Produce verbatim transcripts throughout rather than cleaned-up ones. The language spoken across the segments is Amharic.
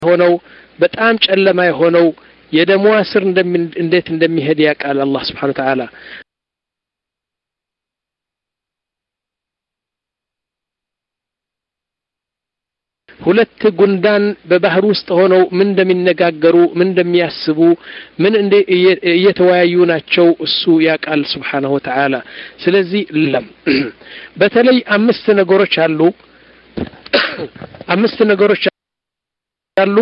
ሆነው በጣም ጨለማ የሆነው የደሟ ስር እንዴት እንደሚሄድ ያቃል አላህ Subhanahu Wa Ta'ala ሁለት ጉንዳን በባህር ውስጥ ሆነው ምን እንደሚነጋገሩ ምን እንደሚያስቡ ምን እንደ እየተወያዩ ናቸው እሱ ያቃል Subhanahu Wa Ta'ala ስለዚህ ለም በተለይ አምስት ነገሮች አሉ አምስት ነገሮች አሉ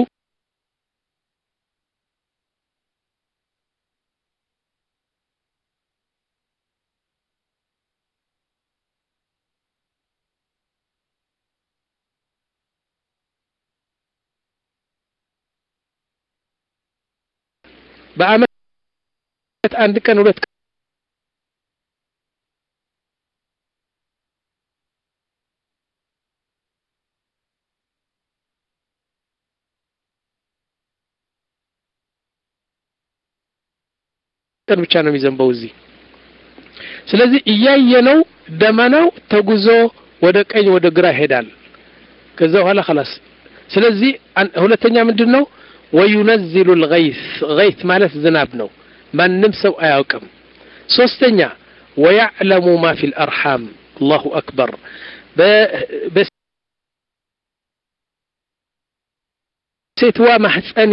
በአመት አንድ ቀን ሁለት ቀን ብቻ ነው የሚዘንበው እዚህ ስለዚህ እያየነው ደማናው ተጉዞ ወደ ቀኝ ወደ ግራ ይሄዳል ከዛ በኋላ خلاص ስለዚህ ሁለተኛ ምንድነው وينزل الغيث غيث ማለት ዝናብ ነው ማንንም ሰው አያውቅም ሶስተኛ ويعلم ما في الارحام الله اكبر በሴትዋ ማህፀን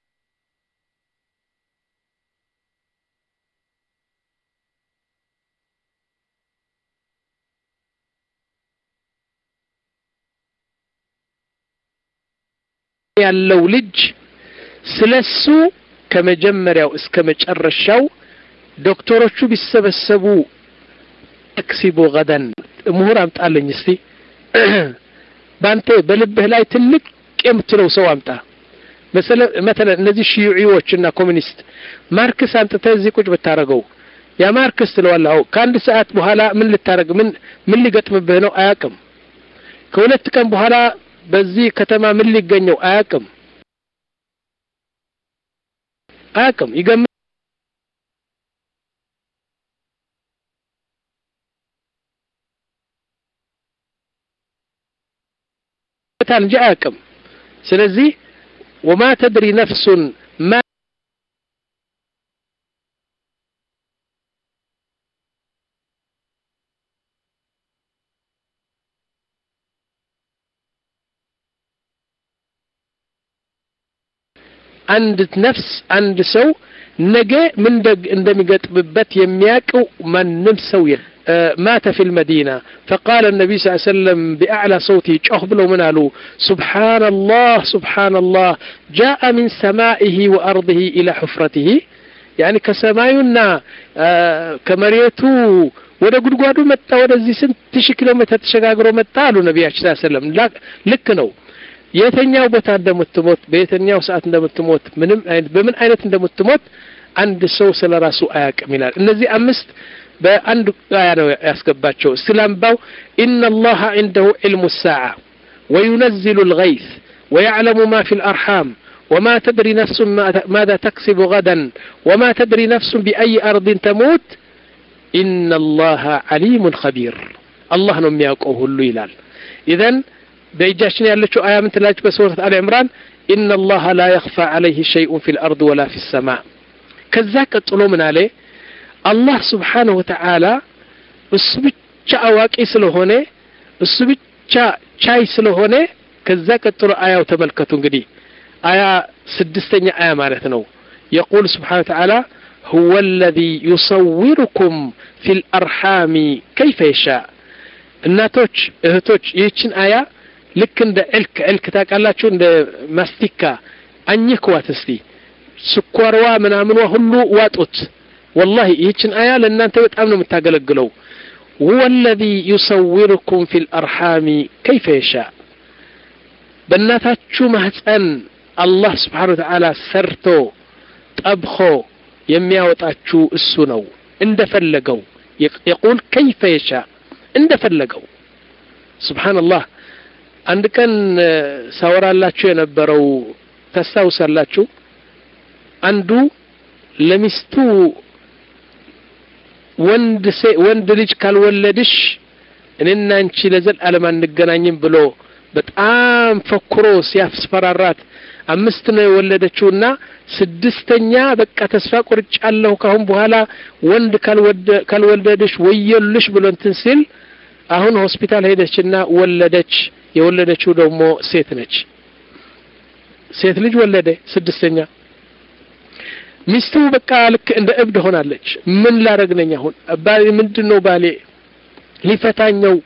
ያለው ልጅ ስለሱ ከመጀመሪያው እስከ መጨረሻው ዶክተሮቹ ቢሰበሰቡ ተክሲቡ غدን ምሁር አምጣልኝ እስቲ ባንተ በልብህ ላይ ትልቅ የምትለው ሰው አምጣ مثلا مثلا እነዚህ ሺዩዒዎችና ኮሙኒስት ማርክስ አንተ እዚህ ቁጭ ብታረገው ያ ማርክስ ስለዋላው ከአንድ ሰዓት በኋላ ምን ልታረግ ምን ምን ሊገጥምብህ ነው አያውቅም ከሁለት ቀን በኋላ በዚህ ከተማ ምን ሊገኘው አያውቅም አያውቅም ይገምታል እንጂ አያውቅም ስለዚህ وما تدري نفس ما عند نفس عند سو نجا من እንደሚገጥምበት የሚያቀው ማንም ሰው مات في المدينة فقال النبي صلى الله عليه وسلم بأعلى صوته جهبلوا منالو سبحان الله سبحان الله جاء من سمائه وأرضه إلى حفرته يعني كسماينا كمريتو ودا غدغادو متى ودزي سنت كيلو متر تشغاغرو متى قالوا النبي صلى الله عليه وسلم لك ነው የተኛው ቦታ እንደምትሞት በየተኛው ሰዓት እንደምትሞት ምንም አይነት በምን አይነት እንደምትሞት አንድ ሰው ስለራሱ አያውቅም ይላል እነዚህ አምስት በአንድ አያ ነው ያስገባቸው ስለምባው ان الله عنده علم الساعه وينزل الغيث ويعلم ما في الارحام وما تدري نفس ماذا تكسب غدا وما تدري نفس باي ارض تموت ان الله عليم خبير الله ነው የሚያውቀው ሁሉ ይላል اذن በእጃችን ያለችው አያ ምን ትላለች በሱረት አለ ኢምራን ان الله لا يخفى عليه شيء في الارض ولا في السماء ከዛ ቀጥሎ ምን አለ አላህ Subhanahu Wa Ta'ala እሱ ብቻ አዋቂ ስለሆነ እሱ ብቻ ቻይ ስለሆነ ከዛ ቀጥሎ አያው ተመልከቱ እንግዲህ አያ ስድስተኛ አያ ማለት ነው يقول سبحانه وتعالى هو الذي يصوركم في الارحام كيف يشاء እናቶች እህቶች ይህችን አያ ልክ እንደ እልክ እልክ ታቃላችሁ እንደ ማስቲካ አኝክዋት እስቲ ስኳርዋ ምናምንዋ ሁሉ ዋጡት والله ይህችን አያ ለእናንተ በጣም ነው የምታገለግለው هو الذي يصوركم في الارحام كيف يشاء በእናታችሁ ማህፀን አላህ Subhanahu Wa Ta'ala ሰርቶ ጠብኾ የሚያወጣችሁ እሱ ነው እንደፈለገው يقول كيف يشاء እንደፈለገው سبحان الله አንድ ቀን ሳወራላችሁ የነበረው ተሳውሳላችሁ አንዱ ለሚስቱ ወንድ ወንድ ልጅ ካልወለድሽ እኔና አንቺ ለዘላለም አንገናኝም ብሎ በጣም ፈክሮ ሲያስፈራራት አምስት ነው የወለደችውና ስድስተኛ በቃ ተስፋ ቆርጫለሁ ካሁን በኋላ ወንድ ካልወደ ካልወለደሽ ወየልሽ ብሎ እንትን ሲል አሁን ሆስፒታል ሄደችና ወለደች የወለደችው ደግሞ ሴት ነች ሴት ልጅ ወለደ ስድስተኛ ሚስቱ በቃ ልክ እንደ እብድ ሆናለች ምን ላረግነኛ አሁን ባሌ ምንድነው ባሌ ሊፈታኛው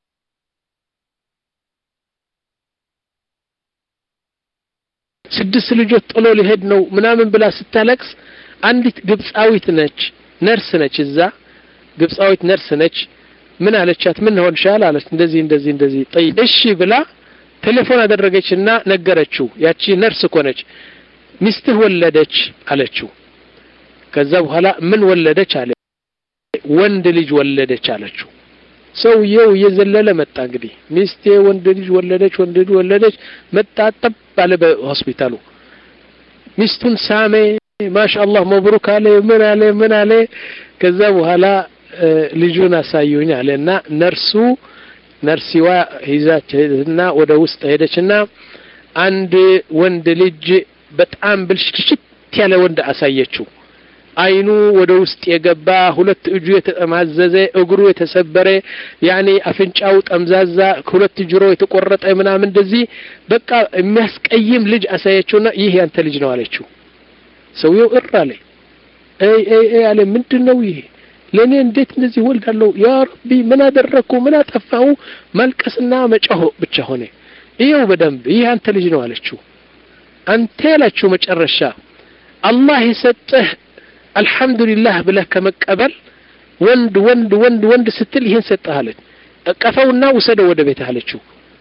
ስድስት ልጆች ጥሎ ሊሄድ ነው ምናምን ብላ ስታለቅስ አንዲት ግብጻዊት ነች ነርስ ነች እዛ ግብጻዊት ነርስ ነች ምን አለቻት ምን ሆንሻል አለች እንደዚህ እንደዚህ እንደዚህ ጠይ እሺ ብላ ቴሌፎን አደረገችና ነገረችው ያቺ ነርስ ኮነች ሚስትህ ወለደች አለችው ከዛ በኋላ ምን ወለደች አለ ወንድ ልጅ ወለደች አለችው ሰውየው የዘለለ መጣ እንግዲህ ሚስቴ ወንድ ልጅ ወለደች ወንድ ልጅ ወለደች መጣ ጠብ ባለ በሆስፒታሉ ሚስቱን ሳሜ ማሻአላህ መብሩክ አለ ምን አለ ምን አለ ከዛ በኋላ ልጁን አሳዩኝ አለና ነርሱ ነርሲዋ ይዛችና ወደ ውስጥ ሄደችና አንድ ወንድ ልጅ በጣም ብልሽሽት ያለ ወንድ አሳየችው አይኑ ወደ ውስጥ የገባ ሁለት እጁ የተጠማዘዘ እግሩ የተሰበረ ያኔ አፍንጫው ጠምዛዛ ሁለት ጆሮ የተቆረጠ ምናምን እንደዚህ በቃ የሚያስቀይም ልጅ አሳየችውና ይሄ ያንተ ልጅ ነው አለችው ሰውየው እራለ አይ አይ አይ አለ ምንድነው ይሄ ለኔ እንዴት እንደዚህ ወልዳለሁ ያ ረቢ ምን አደረኩ ምን አጠፋው መልቀስና መጫሁ ብቻ ሆነ ይሄው በደንብ ይሄ አንተ ልጅ ነው አለችው አንተ ያላችሁ መጨረሻ አላህ ይሰጥህ አልহামዱሊላህ ብለህ ከመቀበል ወንድ ወንድ ወንድ ወንድ ስትል ይሄን ሰጣለች አቀፈውና ወሰደው ወደ ቤት አለችው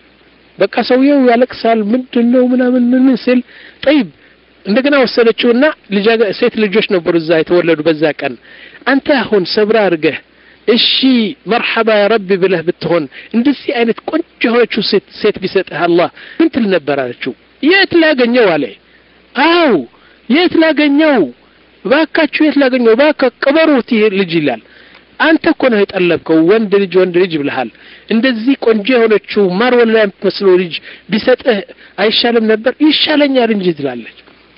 በቃ ሰውየው ያለቅሳል ምንድነው ምናምን ምን ሲል طيب እንደገና ወሰደችውና ልጅ ሴት ልጆች ነበሩ እዛ የተወለዱ በዛ ቀን አንተ አሁን ሰብራ አርገህ እሺ መርሐባ ያ ረቢ ብለህ ብትሆን እንደዚህ አይነት ቆንጆ ሆነችው ሴት ሴት ቢሰጥህ አላህ ምን ትል ነበር አለችው የት ላገኘው አለ አው የት ላገኘው ባካችሁ የት ላገኘው ባካ ቀበሩት ይሄ ልጅ ይላል አንተ እኮ ነው የጠለብከው ወንድ ልጅ ወንድ ልጅ ብለሃል እንደዚህ ቆንጆ ሆነችው ማር ወላሂ መስሎ ልጅ ቢሰጥህ አይሻልም ነበር ይሻለኛል እንጂ ትላለች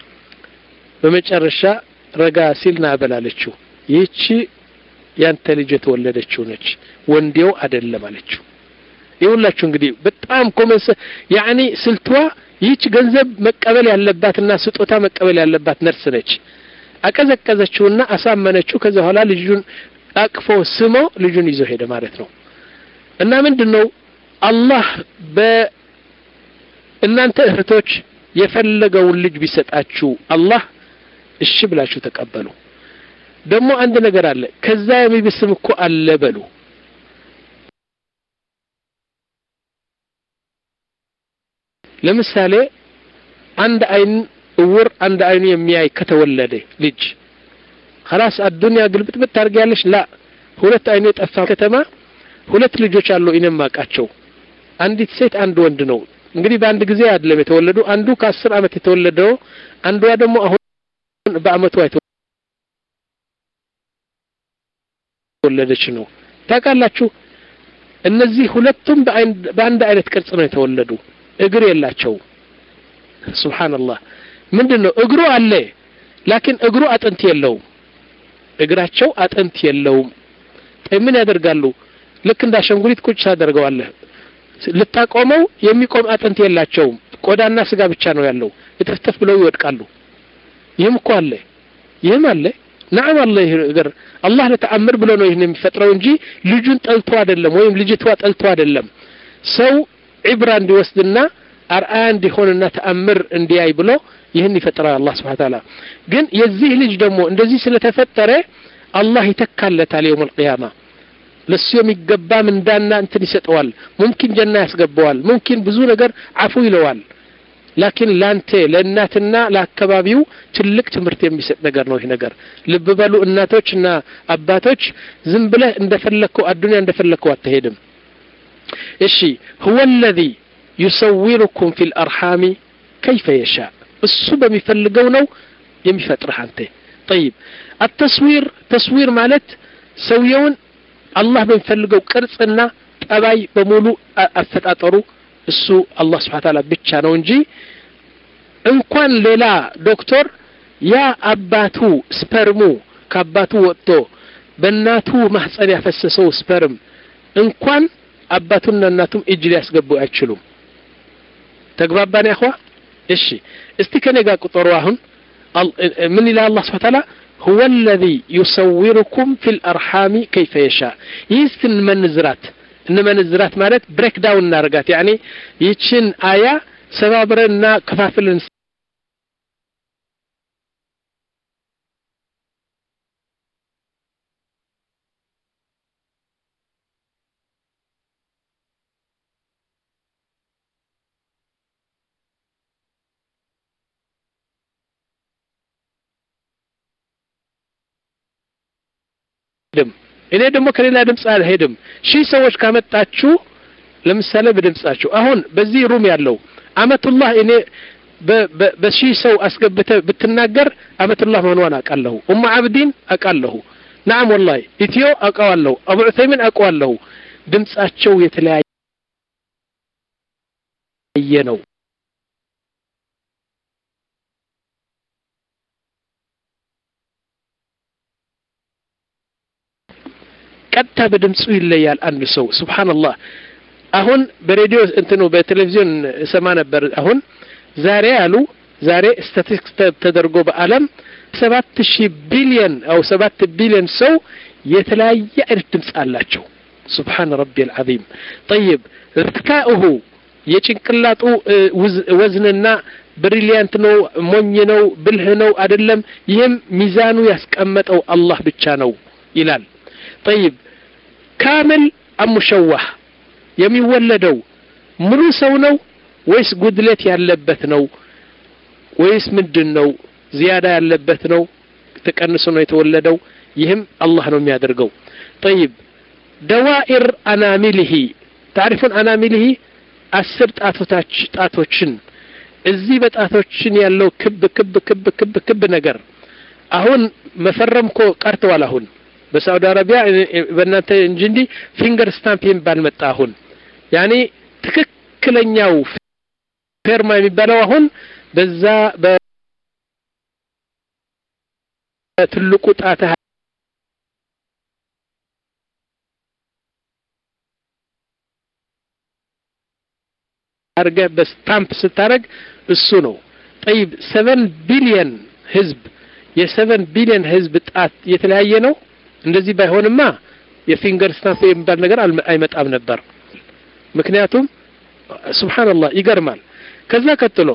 በመጨረሻ ረጋ ሲልና አበላለችው ይቺ ያንተ ልጅ የተወለደችው ነች ወንዴው አይደለም አለችው ይሁላችሁ እንግዲህ በጣም ኮመንስ ያኒ ስልቷ ይቺ ገንዘብ መቀበል ያለባትና ስጦታ መቀበል ያለባት ነርስ ነች አቀዘቀዘችውና አሳመነችው ከዛ ኋላ ልጁን አቅፎ ስሞ ልጁን ይዞ ሄደ ማለት ነው እና ምንድነው አላህ በእናንተ እህቶች የፈለገው ልጅ ቢሰጣችሁ አላህ እሺ ብላችሁ ተቀበሉ ደግሞ አንድ ነገር አለ ከዛ የሚብስም እኮ አለ በሉ ለምሳሌ አንድ አይን እውር አንድ አይኑ የሚያይ ከተወለደ ልጅ خلاص الدنيا ግልብጥ ብታርጊያለሽ ላ ሁለት አይኑ የጠፋ ከተማ ሁለት ልጆች አሉ እነማቃቸው አንዲት ሴት አንድ ወንድ ነው እንግዲህ በአንድ ጊዜ አይደለም የተወለዱ አንዱ ከ10 አመት የተወለደው አንዷ ደግሞ አሁን በአመቱ የተወለደች ነው ታውቃላችሁ እነዚህ ሁለቱም በአንድ አይነት ቅርጽ ነው የተወለዱ እግር የላቸው ሱብሃንአላህ ምንድነው እግሩ አለ ላኪን እግሩ አጥንት የለው እግራቸው አጥንት የለው ምን ያደርጋሉ ልክ እንዳሸንጉሊት ቁጭ አደርገዋለህ ልታቆመው የሚቆም አጥንት የላቸው ቆዳና ስጋ ብቻ ነው ያለው እጥፍጥፍ ብለው ይወድቃሉ ይህም እኮ አለ ይህም አለ نعم الله يغر الله ለተአምር ብሎ ነው ይሄን የሚፈጥረው እንጂ ልጁን ጠልቶ አይደለም ወይም ልጅቷ ጠልቶ አይደለም ሰው ኢብራ እንዲወስድና አርአያ እንዲሆንና ተአምር እንዲያይ ብሎ ይሄን ይፈጥራል አላህ Subhanahu Ta'ala ግን የዚህ ልጅ ደግሞ እንደዚህ ስለተፈጠረ አላህ ይተካለታል يوم القيامه ለሱ የሚገባ ምንዳና እንትን ይሰጠዋል ሙምኪን ጀና ያስገባዋል ሙምኪን ብዙ ነገር አፉ ይለዋል ላኪን ላንተ ለእናትና ለአከባቢው ትልቅ ትምህርት የሚሰጥ ነገር ነው ይሄ ነገር ልብ በሉ እናቶችና አባቶች ዝም ብለህ እንደፈለከው አዱንያ እንደፈለከው አትሄድም እሺ هو الذي يصوركم في الارحام كيف يشاء እሱ በሚፈልገው ነው የሚፈጥርህ አንተ طيب التصوير تصوير ማለት ሰውየውን አላህ በሚፈልገው ቅርጽና ጠባይ በሙሉ አፈጣጠሩ እሱ አላህ Subhanahu Ta'ala ብቻ ነው እንጂ እንኳን ሌላ ዶክተር ያ አባቱ ስፐርሙ ከአባቱ ወጥቶ በእናቱ ማህፀን ያፈሰሰው ስፐርም እንኳን አባቱና እናቱም እጅ ሊያስገቡ አይችሉም ተግባባን ያخوا እሺ እስቲ ከኔ ጋር ቁጥሩ አሁን ምን ይላል አላህ Subhanahu Wa Ta'ala هو الذي يصوركم في الارحام كيف يشاء ይስን መንዝራት እነመንዝራት ማለት ብሬክ ዳውን እናርጋት يعني ይችን አያ ሰባብረና ከፋፍልን እኔ ደግሞ ከሌላ ድምጽ አልሄድም ሺ ሰዎች ካመጣችሁ ለምሳሌ በድምጻችሁ አሁን በዚህ ሩም ያለው አመቱላህ እኔ በሺ ሰው አስገብተ ብትናገር አመቱላህ መሆኗን አቃለሁ ኡም አብዲን አቃለሁ نعم والله ኢትዮ አቃዋለሁ አቡ ዑሰይሚን አቃዋለሁ ድምጻቸው የተለያየ ነው ቀጥታ በድምጹ ይለያል አንድ ሰው ሱብሃንአላህ አሁን በሬዲዮ እንትኑ በቴሌቪዥን ሰማ ነበር አሁን ዛሬ አሉ ዛሬ ስታቲስቲክስ ተደርጎ በአለም ሰባት ሺህ ቢሊዮን አው ሰባት ቢሊዮን ሰው የተለያየ አይነት ድምጽ አላቸው ሱብሃን ረቢል ዓዚም طيب ذكاؤه የጭንቅላቱ ወዝንና ብሪሊያንት ነው ሞኝ ነው ብልህ ነው አይደለም ይሄም ሚዛኑ ያስቀመጠው አላህ ብቻ ነው ይላል طيب كامل ام مشوه የሚወለደው ሙሉ ሰው ነው ወይስ ጉድለት ያለበት ነው ወይስ ምንድነው زياده ያለበት ነው ተቀንሶ ነው የተወለደው ይህም አላህ ነው የሚያደርገው طيب دوائر انامله تعرفون انامله አስር ጣቶች ጣቶችን እዚህ በጣቶችን ያለው ክብ ክብ ክብ ክብ ክብ ነገር አሁን መፈረምኮ ቀርተዋል አሁን በሳውዲ አረቢያ በእናንተ እንጂ ፊንገር ስታምፕ የሚባል መጣ አሁን ያኒ ትክክለኛው ፌርማ የሚባለው አሁን በዛ በትልቁ ጣታ አርገ በስታምፕ ስታረግ እሱ ነው طيب سبعة ቢሊዮን ህዝብ የ7 ቢሊዮን ህዝብ ጣት የተለያየ ነው እንደዚህ ባይሆንማ የፊንገር ስታምፕ የሚባል ነገር አይመጣም ነበር ምክንያቱም ሱብሃንአላህ ይገርማል ከዛ ቀጥሎ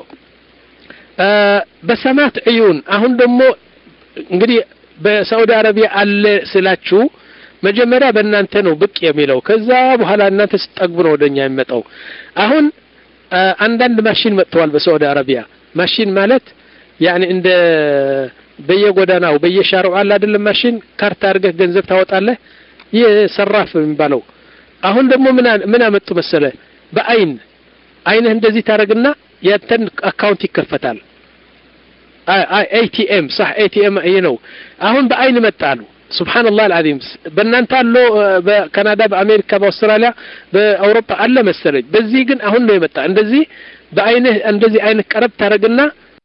በሰማት عيون አሁን ደግሞ እንግዲህ በሳውዲ አረቢያ አለ ስላችሁ መጀመሪያ በእናንተ ነው ብቅ የሚለው ከዛ በኋላ እናንተ ስትጠግቡ ነው ወደኛ የሚመጣው አሁን አንዳንድ ማሽን መጥተዋል በሳውዲ አረቢያ ማሽን ማለት يعني እንደ በየጎዳናው በየሻርዑ አለ አይደለም ማሽን ካርታ አርገህ ገንዘብ ታወጣለህ የሰራፍ የሚባለው አሁን ደግሞ ምን ምን አመጡ መሰለ በአይን አይንህ እንደዚህ ታረግና ያንተን አካውንት ይከፈታል ኤቲኤም صح ኤቲኤም ነው አሁን በአይን መጣሉ ሱብሃንአላህ አልዓዚም በእናንተ አለ በካናዳ በአሜሪካ በአውስትራሊያ በአውሮፓ አለ መሰለኝ በዚህ ግን አሁን ነው የመጣ እንደዚህ በአይንህ እንደዚህ አይን ቀረብ ታረግና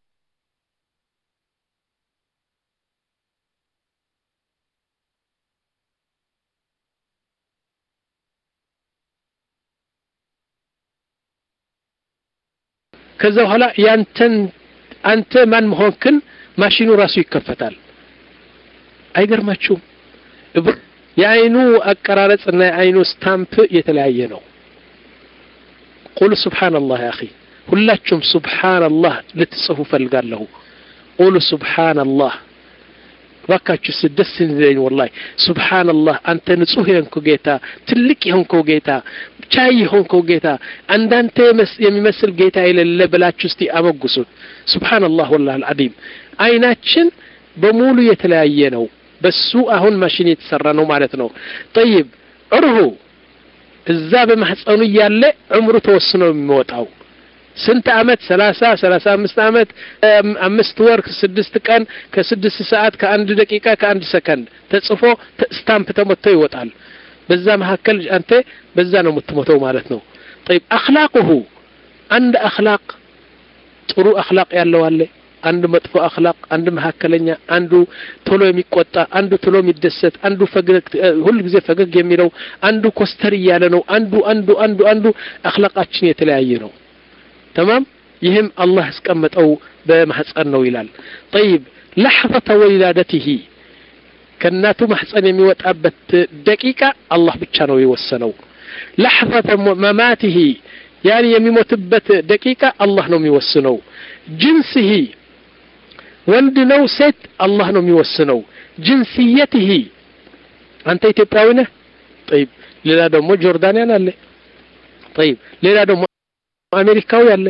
ከዛ በኋላ ያንተን አንተ ማን መሆንክን ማሽኑ ራሱ ይከፈታል አይገርማችሁም የአይኑ አቀራረጽና የአይኑ ስታምፕ የተለያየ ነው ቁል ሱብሃንአላህ يا اخي ሁላችሁም ሱብሃንአላህ ልትጽፉ ፈልጋለሁ ቁል ሱብሃንአላህ ወካቹ ስደስን ዘይ والله ሱብሃንአላህ አንተ ንጹህ የሆንኩ ጌታ ትልቅ የሆንኩ ጌታ ቻይ የሆንኩ ጌታ አንዳንተ የሚመስል ጌታ የሌለ ብላችሁ እስቲ አመጉሱት ሱብሃንአላህ والله العظيم አይናችን በሙሉ የተለያየ ነው በሱ አሁን ማሽን የተሰራ ነው ማለት ነው طيب እርሁ እዛ በማህፀኑ ያለ ዑምሩ ተወስኖ የሚወጣው ስንት አመት ሰላሳ ሰላሳ አምስት አመት አምስት ወር ስድስት ቀን ከስድስት ሰዓት ከአንድ ደቂቃ ከአንድ ሰከንድ ተጽፎ ስታምፕ ተመቶ ይወጣል በዛ መሐከል አንተ በዛ ነው የምትሞተው ማለት ነው طيب اخلاقه عند اخلاق ጥሩ አኽላቅ ያለው አለ አንዱ መጥፎ አኽላቅ አንዱ መሐከለኛ አንዱ ቶሎ የሚቆጣ አንዱ ቶሎ የሚደሰት አንዱ ፈገግ ሁሉ ጊዜ ፈገግ የሚለው አንዱ ኮስተር ያለ ነው አንዱ አንዱ አንዱ አንዱ አኽላቃችን የተለያየ ነው تمام ይህም አላህ ያስቀመጠው በማህፀን ነው ይላል طيب لحظه ولادته ከናቱ ማህፀን የሚወጣበት ደቂቃ አላህ ብቻ ነው የወሰነው لحظه مماته يعني የሚሞትበት ደቂቃ አላህ ነው የሚወስነው جنسه ወንድ ነው ሴት አላህ ነው የሚወስነው جنسيته አንተ ኢትዮጵያዊ ነህ طيب ሌላ ደግሞ ጆርዳንያን አለ طيب ሌላ ደግሞ አሜሪካዊ አለ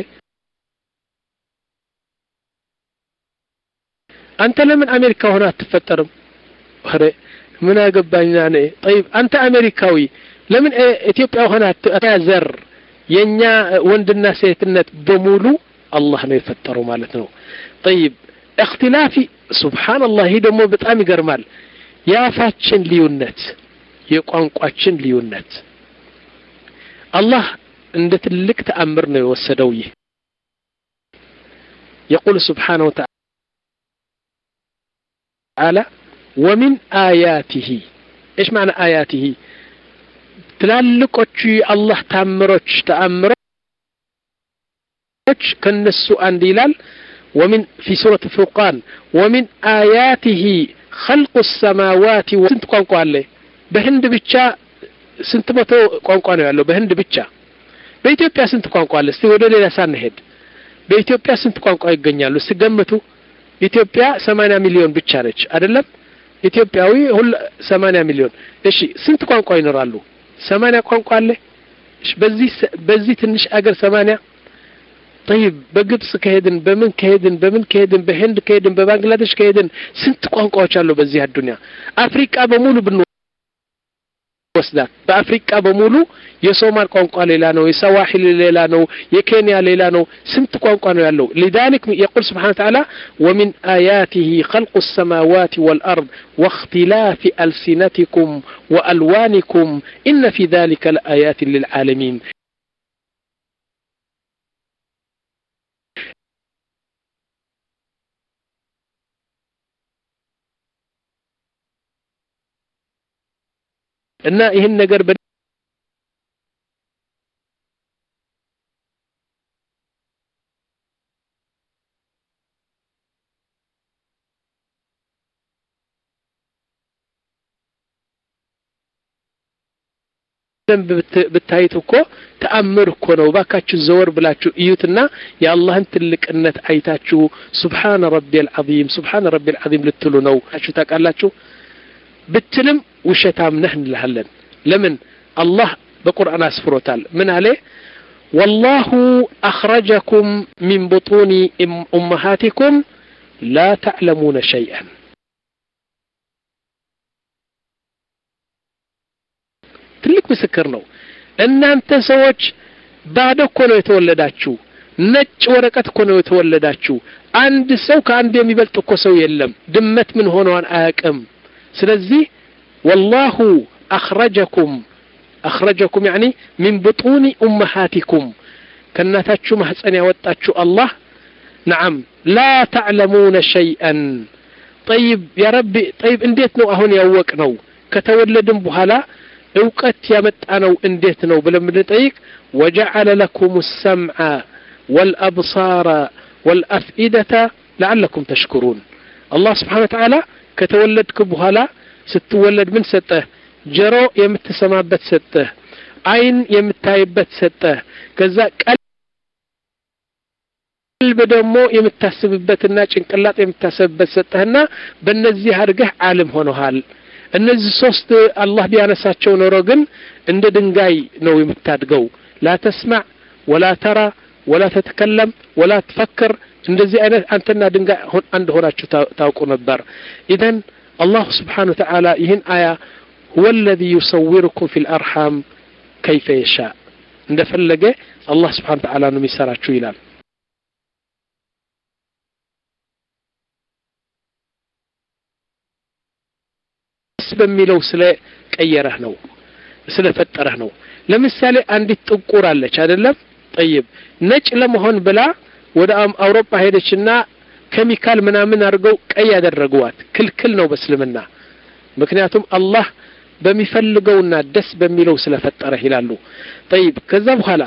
አንተ ለምን አሜሪካ ሆነ አትፈጠርም አረ ምን አገባኝና ነኝ طيب አንተ አሜሪካዊ ለምን ኢትዮጵያ ሆነ አትዘር የኛ ወንድና ሴትነት በሙሉ አላህ ነው የፈጠረው ማለት ነው طيب اختلافي سبحان الله هي ደሞ በጣም ይገርማል ያፋችን ሊዩነት የቋንቋችን ሊዩነት አላህ እንደ ትልቅ ተአምር ነው የወሰደው ይህ يقول سبحانه وتعالى ومن آياته ايش معنى آياته ትላልቆቹ አላህ ተአምሮች ተአምሮች ከነሱ አንድ ይላል ومن في سورة الفرقان ومن آياته خلق السماوات وسنت ቋንቋ አለ በህንድ ብቻ ስንት መቶ ቋንቋ ነው ያለው በህንድ ብቻ በኢትዮጵያ ስንት ቋንቋ አለ እስቲ ወደ ሌላ ሳንሄድ በኢትዮጵያ ስንት ቋንቋ ይገኛሉ ሲገመቱ ኢትዮጵያ ሰማንያ ሚሊዮን ብቻ ነች አይደለም ኢትዮጵያዊ ሁሉ ሰማንያ ሚሊዮን እሺ ስንት ቋንቋ ይኖራሉ ሰማንያ ቋንቋ አለ እሺ በዚህ በዚህ ትንሽ አገር ሰማንያ طيب በግብጽ ከሄድን በምን ከሄድን በምን ከሄድን በህንድ ከሄድን በባንግላዴሽ ከሄድን ስንት ቋንቋዎች አሉ በዚህ አዱንያ አፍሪካ በሙሉ ብንወስዳት በአፍሪካ በሙሉ የሶማል ቋንቋ ሌላ ነው የሳዋሂሊ ሌላ ነው የኬንያ ሌላ ነው ስንት ቋንቋ ነው ያለው لذلك يقول سبحانه وتعالى ومن آياته خلق السماوات والأرض واختلاف ألسنتكم وألوانكم إن في ذلك لآيات للعالمين እና ይሄን ነገር ደንብ ብታይቱ እኮ ተአምር እኮ ነው ባካችሁ ዘወር ብላችሁ እዩትና የአላህን ትልቅነት አይታችሁ ሱብሃን ረቢል ዐዚም ሱብሃን ረቢል ዐዚም ልትሉ ነው አችሁ ታቃላችሁ ብትልም ውሸታም ነህ እንላለን ለምን አላህ በቁርአን አስፍሮታል ምን አለ والله أخرجكم من بطون أمهاتكم لا تعلمون شيئا ትልቅ ምስክር ነው እናንተ ሰዎች ባዶ እኮ ነው የተወለዳችሁ ነጭ ወረቀት እኮ ነው የተወለዳችሁ አንድ ሰው ከአንድ የሚበልጥ እኮ ሰው የለም ድመት ምን ሆነዋን አያውቅም ስለዚህ والله أخرجكم أخرجكم يعني من بطون أمهاتكم كناتاتشو محصن يوطاتشو الله نعم لا تعلمون شيئا طيب يا ربي طيب انديت نو اهون يوق نو كتولدن بحالا اوقت يمطا نو انديت نو بلم نطيق وجعل لكم السمع والأبصار والأفئدة لعلكم تشكرون الله سبحانه وتعالى كتولدك بحالا ستولد من سته جرو يمتسمابت سته عين يمتايبت سته كذا قلب دمو يمتاسببتنا ጭንቅላት يمتاسبበት ሰተህና በእነዚህ አድርገህ ዓለም ሆነሃል እነዚህ ሶስት አላህ ቢያነሳቸው ኖሮ ግን እንደ ድንጋይ ነው የምታድገው لا تسمع ولا ترى ولا تتكلم ولا تفكر እንደዚህ አይነት አንተና ድንጋይ አንድ ሆናችሁ ታውቁ ነበር ኢደን الله سبحانه وتعالى ይህን አያ هو الذي يصوركم في الأرحام كيف يشاء እንደፈለገ الله سبحانه وتعالى ነው የሚሰራችሁ ይላል በሚለው ስለ ቀየረህ ነው ስለ ፈጠረህ ነው ለምሳሌ አንዲት ጥቁር አለች አይደለም طيب ነጭ ለመሆን ብላ ወደ አውሮፓ ሄደችና ኬሚካል ምናምን አድርገው ቀይ ያደረጉዋት ክልክል ነው በእስልምና ምክንያቱም አላህ በሚፈልገውና ደስ በሚለው ስለፈጠረ ይላሉ طيب ከዛ በኋላ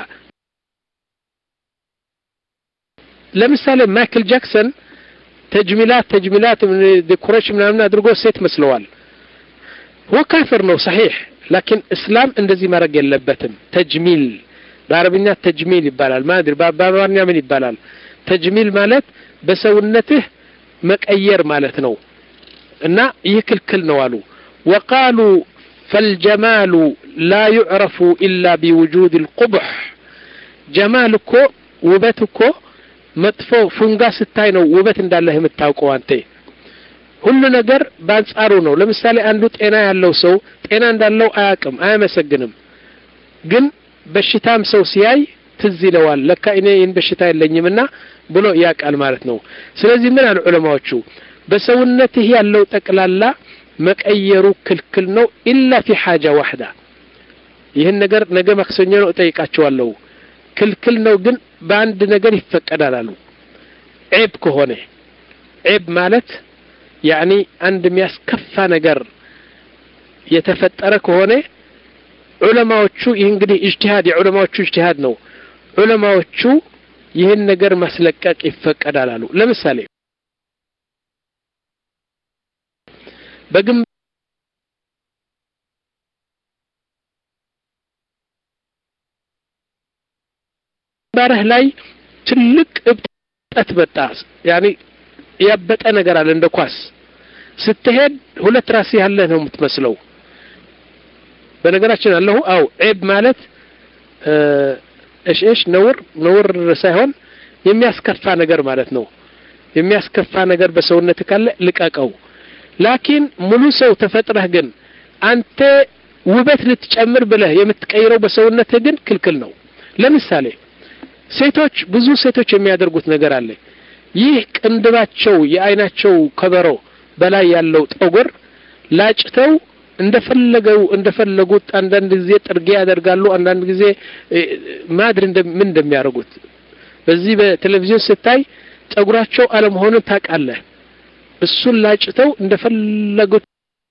ለምሳሌ ማይክል ጃክሰን ተጅሚላት ተጅሚላት ዲኮሬሽን ምናምን አድርጎ ሴት መስለዋል ወካፍር ነው صحيح لكن እስላም እንደዚህ ማድረግ የለበትም ተጅሚል በአረብኛ ተጅሚል ይባላል ማድር በአማርኛ ምን ይባላል ተጅሚል ማለት በሰውነትህ መቀየር ማለት ነው እና ይህ ክልክል ነው አሉ وقالوا فالجمال لا يعرف إلا بوجود القبح جمالك وبتك مطفو فنغا ስታይ ነው ውበት እንዳለህ የምታውቀው አንተ ሁሉ ነገር ባንጻሩ ነው ለምሳሌ አንዱ ጤና ያለው ሰው ጤና እንዳለው አያውቅም አያመሰግንም ግን በሽታም ሰው ሲያይ ትዝ ይለዋል ለካ እኔ ይህን በሽታ የለኝምና ብሎ ያቃል ማለት ነው ስለዚህ ምን አሉ ዑለማዎቹ በሰውነትህ ያለው ጠቅላላ መቀየሩ ክልክል ነው ኢላ في حاجه واحده ይህን ነገር ነገ ማክሰኞ ነው ጠይቃቸዋለሁ ክልክል ነው ግን በአንድ ነገር ይፈቀዳል አሉ ዒብ ከሆነ ዒብ ማለት يعني አንድ የሚያስከፋ ነገር የተፈጠረ ከሆነ ዑለማዎቹ ይህ እንግዲህ ኢጅቲሃድ የዑለማዎቹ ኢጅቲሃድ ነው ዑለማዎቹ ይህን ነገር ማስለቀቅ ይፈቀዳል አሉ ለምሳሌ በግንባርህ ላይ ትልቅ እብጠት በጣ يعني ያበጠ ነገር አለ እንደ ኳስ ስትሄድ ሁለት ራስ ያለ ነው የምትመስለው በነገራችን አለሁ አው ዒብ ማለት እሺ እሺ ነውር ነውር ሳይሆን የሚያስከፋ ነገር ማለት ነው የሚያስከፋ ነገር በሰውነት ካለ ልቀቀው ላኪን ሙሉ ሰው ተፈጥረህ ግን አንተ ውበት ልትጨምር ብለህ የምትቀይረው በሰውነት ግን ክልክል ነው ለምሳሌ ሴቶች ብዙ ሴቶች የሚያደርጉት ነገር አለ ይህ ቅንድባቸው የአይናቸው ከበሮ በላይ ያለው ጠጉር ላጭተው እንደፈለገው እንደፈለጉት አንዳንድ ጊዜ ጥርጊያ ያደርጋሉ አንዳንድ ጊዜ ማድር እንደምን እንደሚያደርጉት በዚህ በቴሌቪዥን ስታይ ጠጉራቸው አለመሆኑን ታውቃለህ እሱን ላጭተው እንደፈለጉት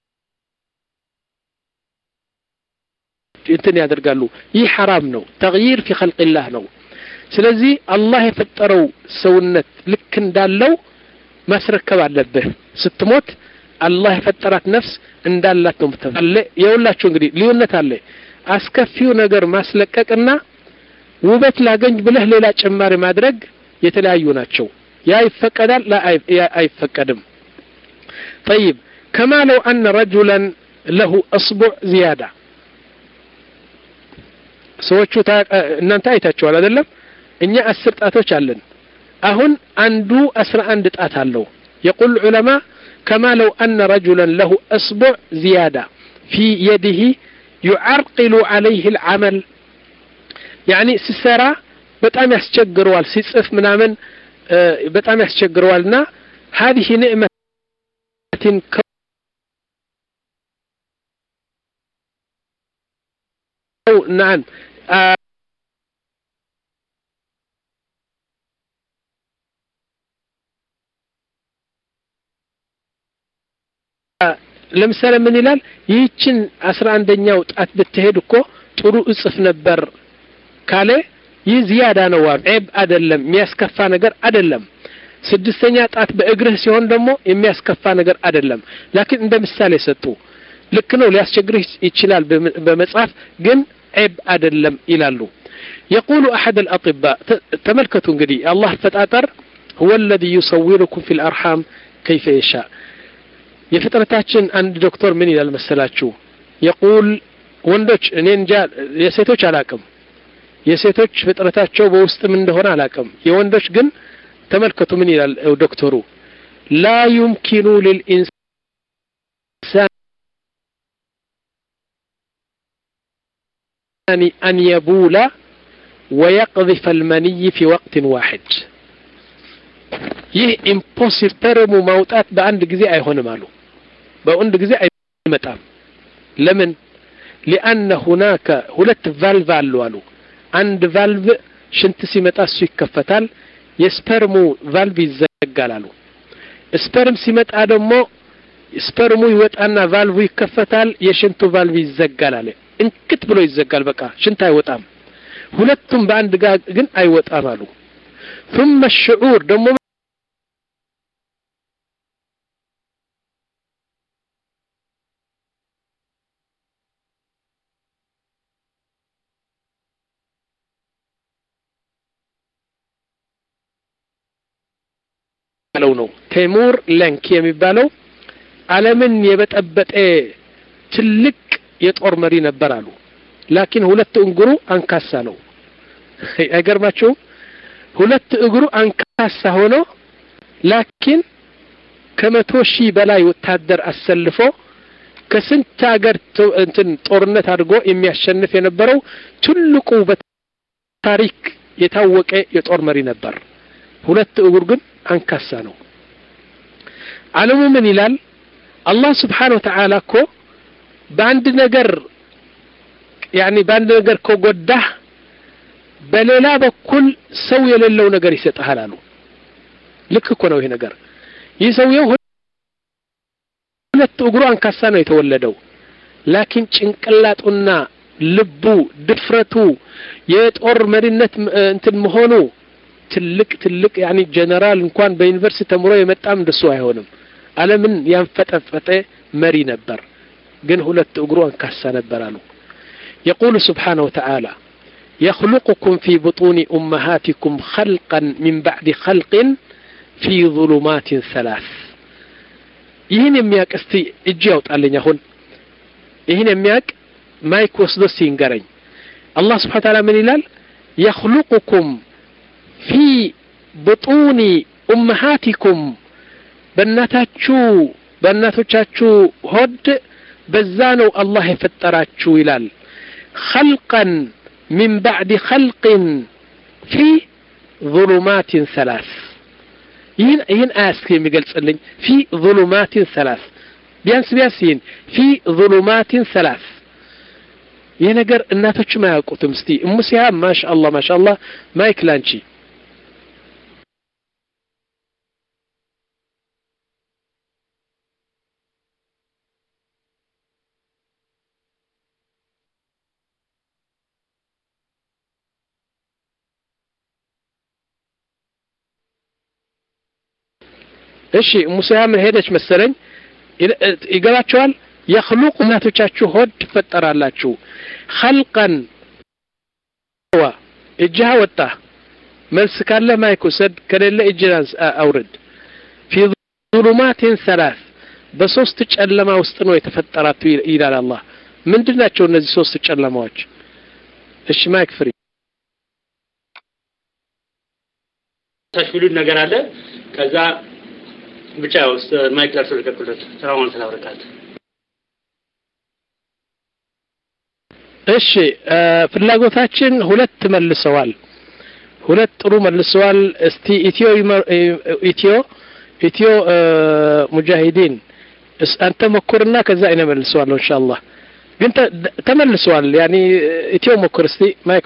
እንትን ያደርጋሉ ይህ حرام ነው ተግይር في خلق الله ነው ስለዚህ አላህ የፈጠረው ሰውነት ልክ እንዳለው ማስረከብ አለበት ስትሞት አላህ የፈጠራት ነፍስ እንዳላት ነው ተፈለ የውላችሁ እንግዲህ ሊውነት አለ አስከፊው ነገር ማስለቀቅና ውበት ላገኝ ብለህ ሌላ ጭማሪ ማድረግ የተለያዩ ናቸው ያ ይፈቀዳል ላ አይፈቀድም طيب كما لو ان رجلا له اصبع زياده ሰዎቹ እናንተ አይታችኋል አይደለም እኛ አስር ጣቶች አለን አሁን አንዱ አስራ አንድ ጣት አለው يقول العلماء كما لو ان رجلا له اصبع زياده في يده يعرقل عليه العمل يعني سسرا በጣም ያስቸግረዋል ሲጽፍ ምናምን በጣም ያስቸግረዋልና هذه نعمه نعم ለምሳሌ ምን ይላል ይህችን አስራ አንደኛው ጣት በተሄድ እኮ ጥሩ እጽፍ ነበር ካለ ይህ ዚያዳ ነው ዒብ አይደለም የሚያስከፋ ነገር አይደለም ስድስተኛ ጣት በእግርህ ሲሆን ደግሞ የሚያስከፋ ነገር አይደለም ላኪን እንደ ምሳሌ ሰጡ ልክ ነው ሊያስቸግርህ ይችላል በመጻፍ ግን ዒብ አይደለም ይላሉ يقول احد الاطباء تملكتوا እንግዲህ አላህ ፈጣጠር هو الذي يصوركم في الارحام كيف يشاء የፍጥረታችን አንድ ዶክተር ምን ይላል መሰላችሁ يقول ወንዶች እኔ እንጃ የሴቶች አላቅም የሴቶች ፍጥረታቸው በውስጥ ምን እንደሆነ አላቅም የወንዶች ግን ተመልከቱ ምን ይላል ዶክተሩ لا يمكن للإنسان أن يبول ويقذف المني في وقت واحد ይህ ኢምፖሲብል ተርሙ ማውጣት በአንድ ጊዜ አይሆንም አሉ በአንድ ጊዜ አይመጣም ለምን لأن هناك ሁለት ቫልቭ አሉ አሉ አንድ ቫልቭ ሽንት ሲመጣ እሱ ይከፈታል የስፐርሙ ቫልቭ ይዘጋል አሉ። ስፐርም ሲመጣ ደግሞ ስፐርሙ ይወጣና ቫልቭ ይከፈታል፣ የሽንቱ ቫልቭ ይዘጋል አለ። እንክት ብሎ ይዘጋል፣ በቃ ሽንት አይወጣም። ሁለቱም በአንድ ጋር ግን አይወጣም አሉ። ثم الشعور ደግሞ ነው ቴሙር ለንክ የሚባለው ዓለምን የበጠበጠ ትልቅ የጦር መሪ ነበር አሉ። ላኪን ሁለት እግሩ አንካሳ ነው። አይገርማችሁም? ሁለት እግሩ አንካሳ ሆኖ ላኪን ከመቶ ሺህ በላይ ወታደር አሰልፎ ከስንት ሀገር እንትን ጦርነት አድርጎ የሚያሸንፍ የነበረው ትልቁ በታሪክ የታወቀ የጦር መሪ ነበር። ሁለት እግሩ ግን አንካሳ ነው። ዓለሙ ምን ይላል? አላህ Subhanahu Wa Ta'ala እኮ በአንድ ነገር ያኒ በአንድ ነገር ከጎዳህ በሌላ በኩል ሰው የሌለው ነገር ይሰጣል አሉ። ልክ እኮ ነው ይሄ ነገር። ይህ ሰውየው ሁለት እግሩ አንካሳ ነው የተወለደው፣ ላኪን ጭንቅላቱና ልቡ ድፍረቱ የጦር መሪነት እንትን መሆኑ ትልቅ ትልቅ ያኒ ጀነራል እንኳን በዩኒቨርሲቲ ተምሮ የመጣም እንደሱ አይሆንም። ዓለምን ያንፈጠፈጠ መሪ ነበር፣ ግን ሁለት እግሩ አንካሳ ነበር አሉ። يقول سبحانه وتعالى يخلقكم في بطون أمهاتكم خلقا من بعد خلق في ظلمات ثلاث ይህን የሚያቅ እስቲ እጅ ያውጣልኝ። አሁን ይህን የሚያቅ ማይክ ወስዶ ሲንገረኝ አላህ Subhanahu Wa Ta'ala ምን ይላል? يخلقكم في بطون أمهاتكم በእናታችሁ በእናቶቻችሁ ሆድ በዛ ነው አላህ የፈጠራችሁ ይላል። خلقا من بعد خلق في ظلمات ثلاث ይህን ይህን አያስክ የሚገልጽልኝ في ظلمات ثلاث ቢያንስ ቢያንስ ይህን في ظلمات ثلاث ይህ ነገር እናቶችም አያውቁትም። እስቲ እሙሲያ ማሻአላህ ማሻአላህ ማይክ ላንቺ እሺ ሙሲያ ምን ሄደች መሰለኝ ይገባቸዋል። يخلق እናቶቻችሁ ሆድ ፈጠራላችሁ خلقا እጅህ ወጣ መልስ ካለ ማይክ ወሰድ ከሌለ እጅህን አውርድ። في ظلمات ثلاث በሶስት ጨለማ ውስጥ ነው የተፈጠራቱ ይላል አላህ። ምንድናቸው እነዚህ ሶስት ጨለማዎች? እሺ ማይክ ፍሪ ተሽብሉት ነገር አለ። ከዛ ብቻ ውስጥ ማይክ ላርሶ ልከኩለት ሰላም ተላብረካት። እሺ ፍላጎታችን ሁለት መልሰዋል፣ ሁለት ጥሩ መልሰዋል። እስቲ ኢትዮ ኢትዮ ኢትዮ ሙጃሂዲን አንተ መኩርና ከዛ እኔ መልሰዋለሁ ኢንሻአላህ። ግን ተመልሰዋል ያኒ ኢትዮ መኩር እስቲ ማይክ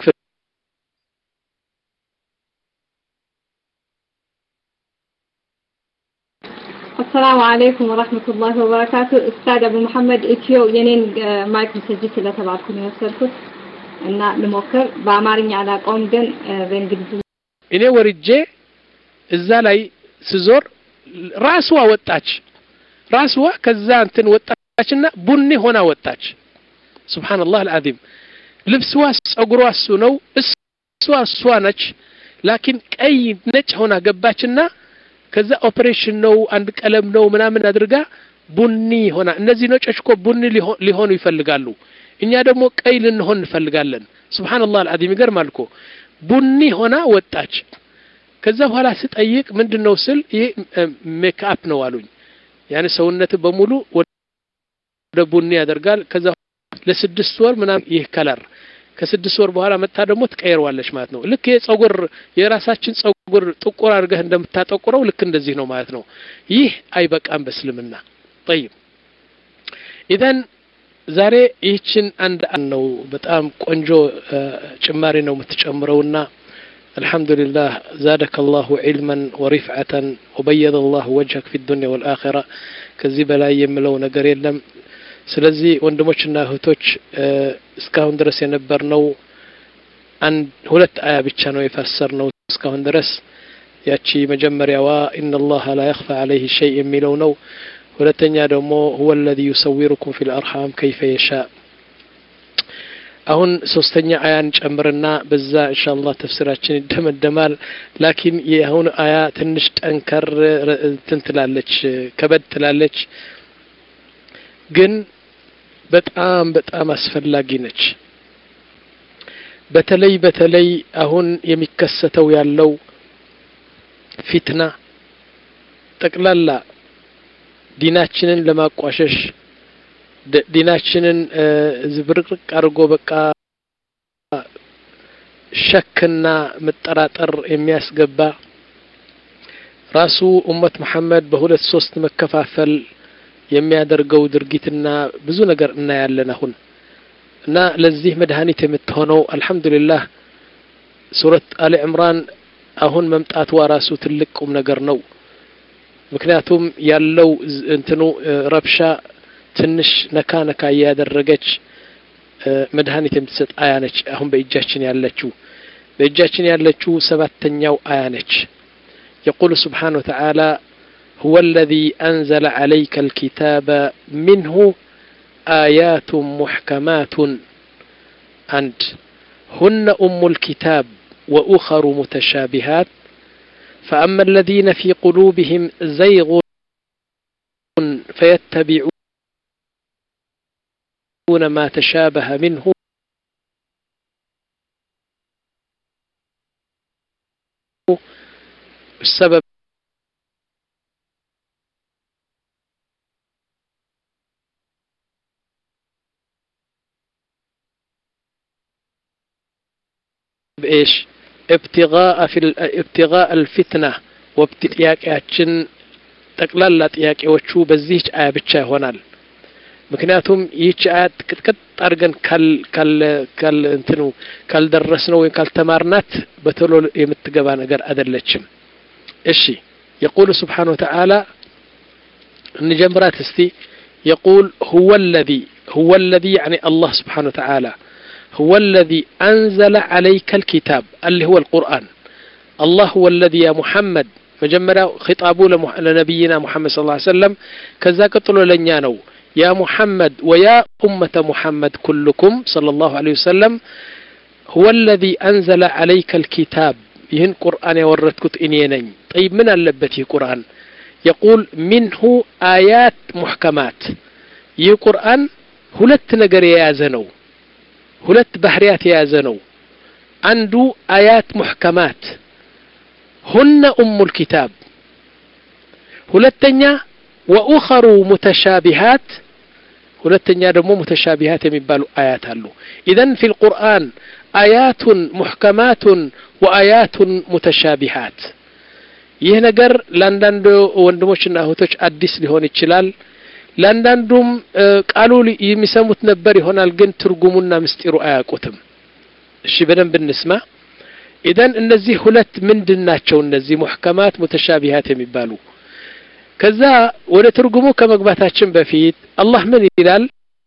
السلام عليكم ورحمة الله وبركاته. أستاذ أبو محمد إتيو ينين مايك مسجد لا تبعكم يوصلكم أن نمكر بعمارين على قوم جن بإنجليزي. إني ورجة الزلاي سزور راسوا وتاج راسوا كزان تن وتاجنا بني هنا وتاج سبحان الله العظيم. لبسوا أجروا السنو سوا سوانج لكن أي نج هنا جباتنا ከዛ ኦፕሬሽን ነው አንድ ቀለም ነው ምናምን አድርጋ ቡኒ ሆና እነዚህ ነጮች እኮ ቡኒ ሊሆኑ ይፈልጋሉ። እኛ ደግሞ ቀይ ልንሆን እንፈልጋለን። ሱብሃንአላህ አልዓዚም ይገርማል እኮ ቡኒ ሆና ወጣች። ከዛ በኋላ ስጠይቅ ምንድነው ስል ይሄ ሜክአፕ ነው አሉኝ። ያኔ ሰውነት በሙሉ ወደ ቡኒ ያደርጋል። ከዛ ለስድስት ወር ምናምን ይህ ከለር ከስድስት ወር በኋላ መጣ ደግሞ ትቀየርዋለሽ ማለት ነው። ልክ የጸጉር የራሳችን ጸጉር ጥቁር አድርገህ እንደምታጠቁረው ልክ እንደዚህ ነው ማለት ነው። ይህ አይበቃም በእስልምና። طيب ኢዘን ዛሬ ይህችን አንድ ነው በጣም ቆንጆ ጭማሪ ነው የምትጨምረውና الحمد لله زادك الله علما ورفعة وبيض الله وجهك في الدنيا والآخرة كذب لا يملو نجر يلم سلزي وندموشنا هتوش اسكاون درس ينبرنو أن هلت آية بتشانو يفسرنو اسكاون درس ياتشي مجمريا وإن الله لا يخفى عليه شيء ملونو هلتنيا دمو هو الذي يصوركم في الأرحام كيف يشاء አሁን ሶስተኛ አያን ጨምርና በዛ ኢንሻአላህ ተፍሲራችን ይደመደማል ላኪን የአሁን አያ ትንሽ ጠንከር ትንትላለች ከበድ ትላለች ግን በጣም በጣም አስፈላጊ ነች በተለይ በተለይ አሁን የሚከሰተው ያለው ፊትና ጠቅላላ ዲናችንን ለማቋሸሽ ዲናችንን ዝብርቅርቅ አድርጎ በቃ ሸክና መጠራጠር የሚያስገባ ራሱ ኡመት መሐመድ በሁለት ሶስት መከፋፈል የሚያደርገው ድርጊትና ብዙ ነገር እናያለን አሁን እና ለዚህ መድኃኒት የምትሆነው አልহামዱሊላህ ሱረት አሊ ኢምራን አሁን መምጣቱ ራሱ ትልቅ ቁም ነገር ነው ምክንያቱም ያለው እንትኑ ረብሻ ትንሽ ነካ ነካ ያደረገች መድኃኒት የምትሰጥ አያ ነች አሁን በእጃችን ያለችው በእጃችን ያለችው ሰባተኛው አያ ነች يقول سبحانه وتعالى هو الذي أنزل عليك الكتاب منه آيات محكمات أنت هن أم الكتاب وأخر متشابهات فأما الذين في قلوبهم زيغ فيتبعون ما تشابه منه السبب بإيش ابتغاء في ابتغاء الفتنة وابتغاء تقلل ጥያቄዎቹ በዚህች አያ ብቻ ይሆናል ምክንያቱም ይህች አያት ቅጥቅጥ አርገን ካል ካል ካል እንትኑ ካልደረስነው ወይ ካልተማርናት በተሎ የምትገባ ነገር አይደለችም እሺ يقول سبحانه وتعالى نجمرات استي يقول هو الذي هو الذي يعني الله سبحانه وتعالى هو الذي أنزل عليك الكتاب اللي هو القرآن الله هو الذي يا محمد مجمرا خطابه لنبينا محمد صلى الله عليه وسلم كذا قتلوا لنا نو يا محمد ويا أمة محمد كلكم صلى الله عليه وسلم هو الذي أنزل عليك الكتاب يهن قرآن يوردكت إنينين طيب من اللبتي قرآن يقول منه آيات محكمات يه قرآن هلت نقر يازنو هلت بحريات يازنو عنده آيات محكمات هن أم الكتاب هلتنيا وأخر متشابهات هلتنيا دمو متشابهات يمبالو آيات هلو إذن في القرآن آيات محكمات وآيات متشابهات ይህ ነገር ለአንዳንድ ወንድሞችና እህቶች አዲስ ሊሆን ይችላል ለአንዳንዱም ቃሉ የሚሰሙት ነበር ይሆናል ግን ትርጉሙና ምስጢሩ አያውቁትም እሺ በደንብ እንስማ ኢደን እነዚህ ሁለት ምንድናቸው እነዚህ ሙህከማት ሙተሻቢሃት የሚባሉ ከዛ ወደ ትርጉሙ ከመግባታችን በፊት አላህ ምን ይላል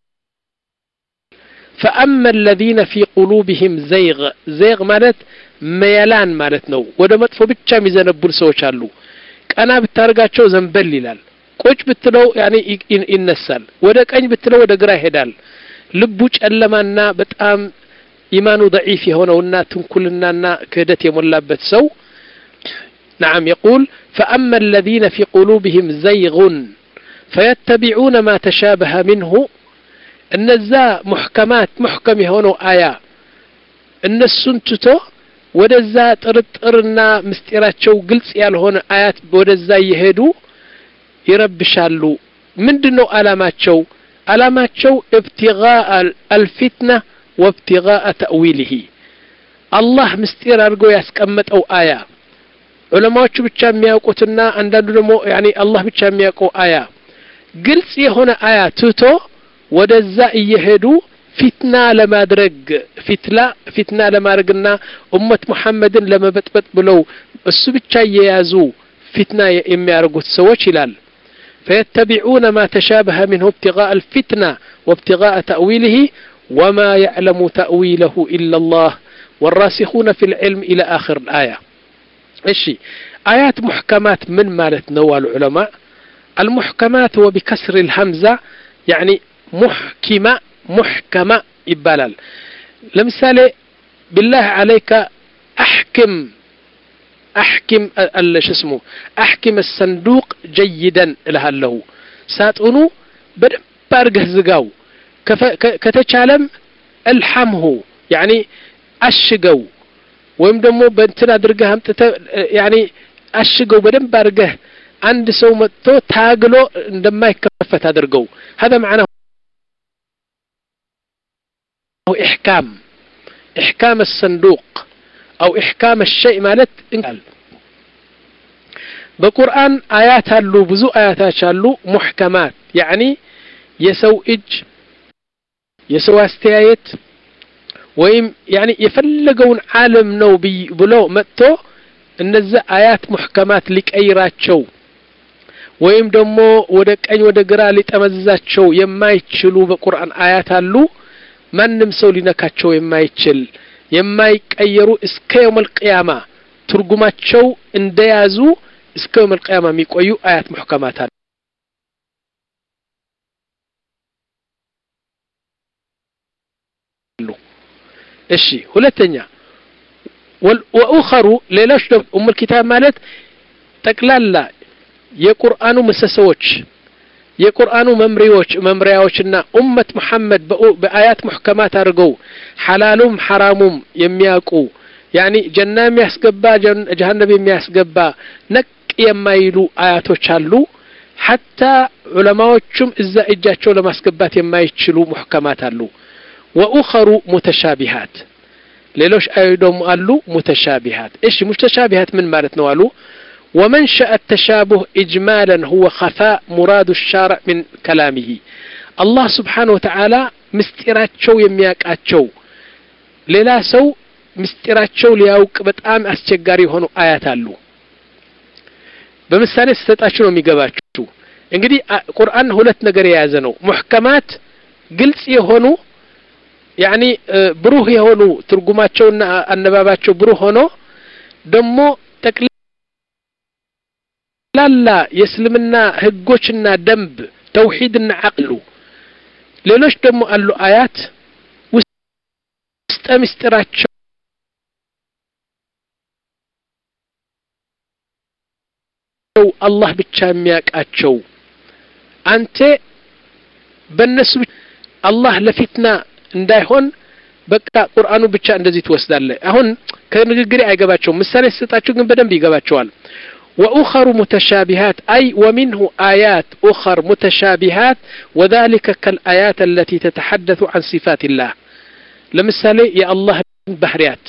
فأما الذين في قلوبهم زيغ زيغ ማለት መያላን ማለት ነው ወደ መጥፎ ብቻ የሚዘነቡል ሰዎች አሉ ቀና ብታርጋቸው ዘንበል ይላል ቁጭ ብትለው ያኒ ይነሳል ወደ ቀኝ ብትለው ወደ ግራ ይሄዳል ልቡ ጨለማና በጣም ኢማኑ ضعيف የሆነውና ትንኩልናና ክህደት የሞላበት ሰው نعم يقول فأما الذين في قلوبهم زيغ فيتبعون ما تشابه منه እነዛ محكمات محكم የሆነው አያ እነሱን ትቶ ወደዛ ጥርጥርና ምስጢራቸው ግልጽ ያልሆነ አያት ወደዛ ይሄዱ ይረብሻሉ ምንድነው አላማቸው አላማቸው ابتغاء الفتنة وابتغاء تأويله الله ምስጢር አድርጎ ያስቀመጠው አያ ዑለማዎቹ ብቻ የሚያውቁትና አንዳንዱ ደግሞ ያኒ አላህ ብቻ የሚያውቀው አያ ግልጽ የሆነ አያ ትቶ ወደዛ እየሄዱ ፊትና ለማድረግ ፊትላ ፊትና ለማድረግና ኡመት ሙሐመድን ለመበጥበጥ ብለው እሱ ብቻ የያዙ ፊትና የሚያርጉት ሰዎች ይላል فيتبعون ما تشابه منه ابتغاء الفتنة وابتغاء تأويله وما يعلم تأويله إلا الله والراسخون في العلم إلى آخر الآية إيشي آيات محكمات من مالت نوال العلماء المحكمات وبكسر الهمزة يعني محكمة محكمة يبالال لمثال بالله عليك أحكم أحكم شو اسمه أحكم الصندوق جيدا لها له ساتونو بارجه زقاو كتشالم الحمه يعني أشجو ويم دمو بنتنا درجهم يعني أشجو بدم بارجه عند سو متو تاجلو عندما يكفت هدرجو هذا معناه إحكام إحكام الصندوق أو إحكام الشيء مالت إنقال بقرآن آيات هالو بزو آيات هالو محكمات يعني يسو إج يسو استيايت ويم يعني يفلقون عالم نو بي بلو متو النزا آيات محكمات لك أي راتشو ويم دمو ودك أي ودقرا لتمززاتشو يما يتشلو بقرآن آيات هالو ማንም ሰው ሊነካቸው የማይችል የማይቀየሩ እስከ يوم القيامة ትርጉማቸው እንደያዙ እስከ يوم القيامة የሚቆዩ አያት محكمات አሉ እሺ ሁለተኛ ወአخሩ ሌሎች ኡም الكتاب ማለት ጠቅላላ የቁርአኑ ምሰሶች የቁርአኑ መምሪያዎች መምሪያዎችና ኡመት መሐመድ በአያት محكمات አድርገው ሐላሉም ሐራሙም የሚያውቁ يعني ጀና የሚያስገባ ጀሃነም የሚያስገባ ነቅ የማይሉ አያቶች አሉ حتى ዑለማዎችም እዛ እጃቸው ለማስገባት የማይችሉ محكمات አሉ وأخر متشابهات ሌሎች አይዶም አሉ متشابهات ايش متشابهات من ማለት ነው አሉ ومنشأ التشابه إجمالا هو خفاء مراد الشارع من كلامه الله سبحانه وتعالى مستيراتشو يمياقاتشو ሌላ ሰው ምስጢራቸው ሊያውቅ በጣም አስቸጋሪ ሆኖ አያት አሉ በምሳሌ ስተጣችሁ ነው የሚገባችሁ እንግዲህ ቁርአን ሁለት ነገር የያዘ ነው محكمات ግልጽ የሆኑ يعني ብሩህ የሆኑ ትርጉማቸውና አነባባቸው ብሩህ ሆኖ ደሞ ላላ የእስልምና ህጎችና ደንብ ተውሂድና አቅሉ ሌሎች ደሞ አሉ አያት ውስጥ ምስጢራቸው አላህ ብቻ የሚያውቃቸው አንተ በእነሱ አላህ ለፊትና እንዳይሆን በቃ ቁርአኑ ብቻ እንደዚህ ትወስዳለህ አሁን ከንግግሬ አይገባቸው ምሳሌ ስጣችሁ ግን በደንብ ይገባቸዋል وأخر متشابهات أي ومنه آيات أخر متشابهات وذلك كالآيات التي تتحدث عن صفات الله لمثال يا الله بحريات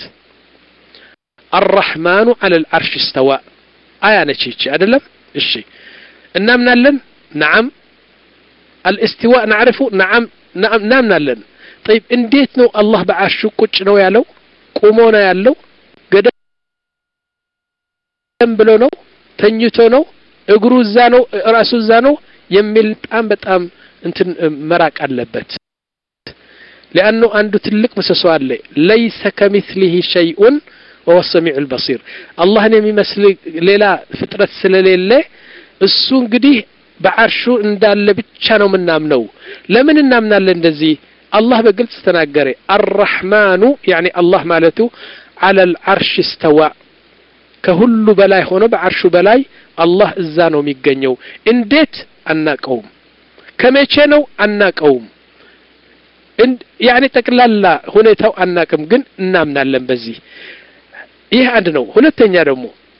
الرحمن على العرش استوى آية نشيتش أدلم الشيء نامنا لن نعم الاستواء نعرفه نعم نعم نامنا لن طيب انديتنا الله بعرشه كوتش نو يالو قومونا يالو قدم بلو نو ተኝቶ ነው እግሩ እዛ ነው ራሱ እዛ ነው የሚል በጣም በጣም እንትን መራቅ አለበት لانه አንዱ ትልቅ ምሰሶ አለ ليس كمثله شيء وهو السميع البصير አላህን የሚመስል ሌላ ፍጥረት ስለሌለ እሱ እንግዲህ በአርሹ እንዳለ ብቻ ነው ምናምነው ለምን እናምናለን እንደዚህ አላህ በግልጽ ተናገረ الرحمن يعني الله ማለቱ على العرش استوى ከሁሉ በላይ ሆኖ በአርሹ በላይ አላህ እዛ ነው የሚገኘው እንዴት አናቀውም ከመቼ ነው አናቀውም يعني ጠቅላላ ሁኔታው አናቀም ግን እናምናለን በዚህ ይህ አንድ ነው ሁለተኛ ደግሞ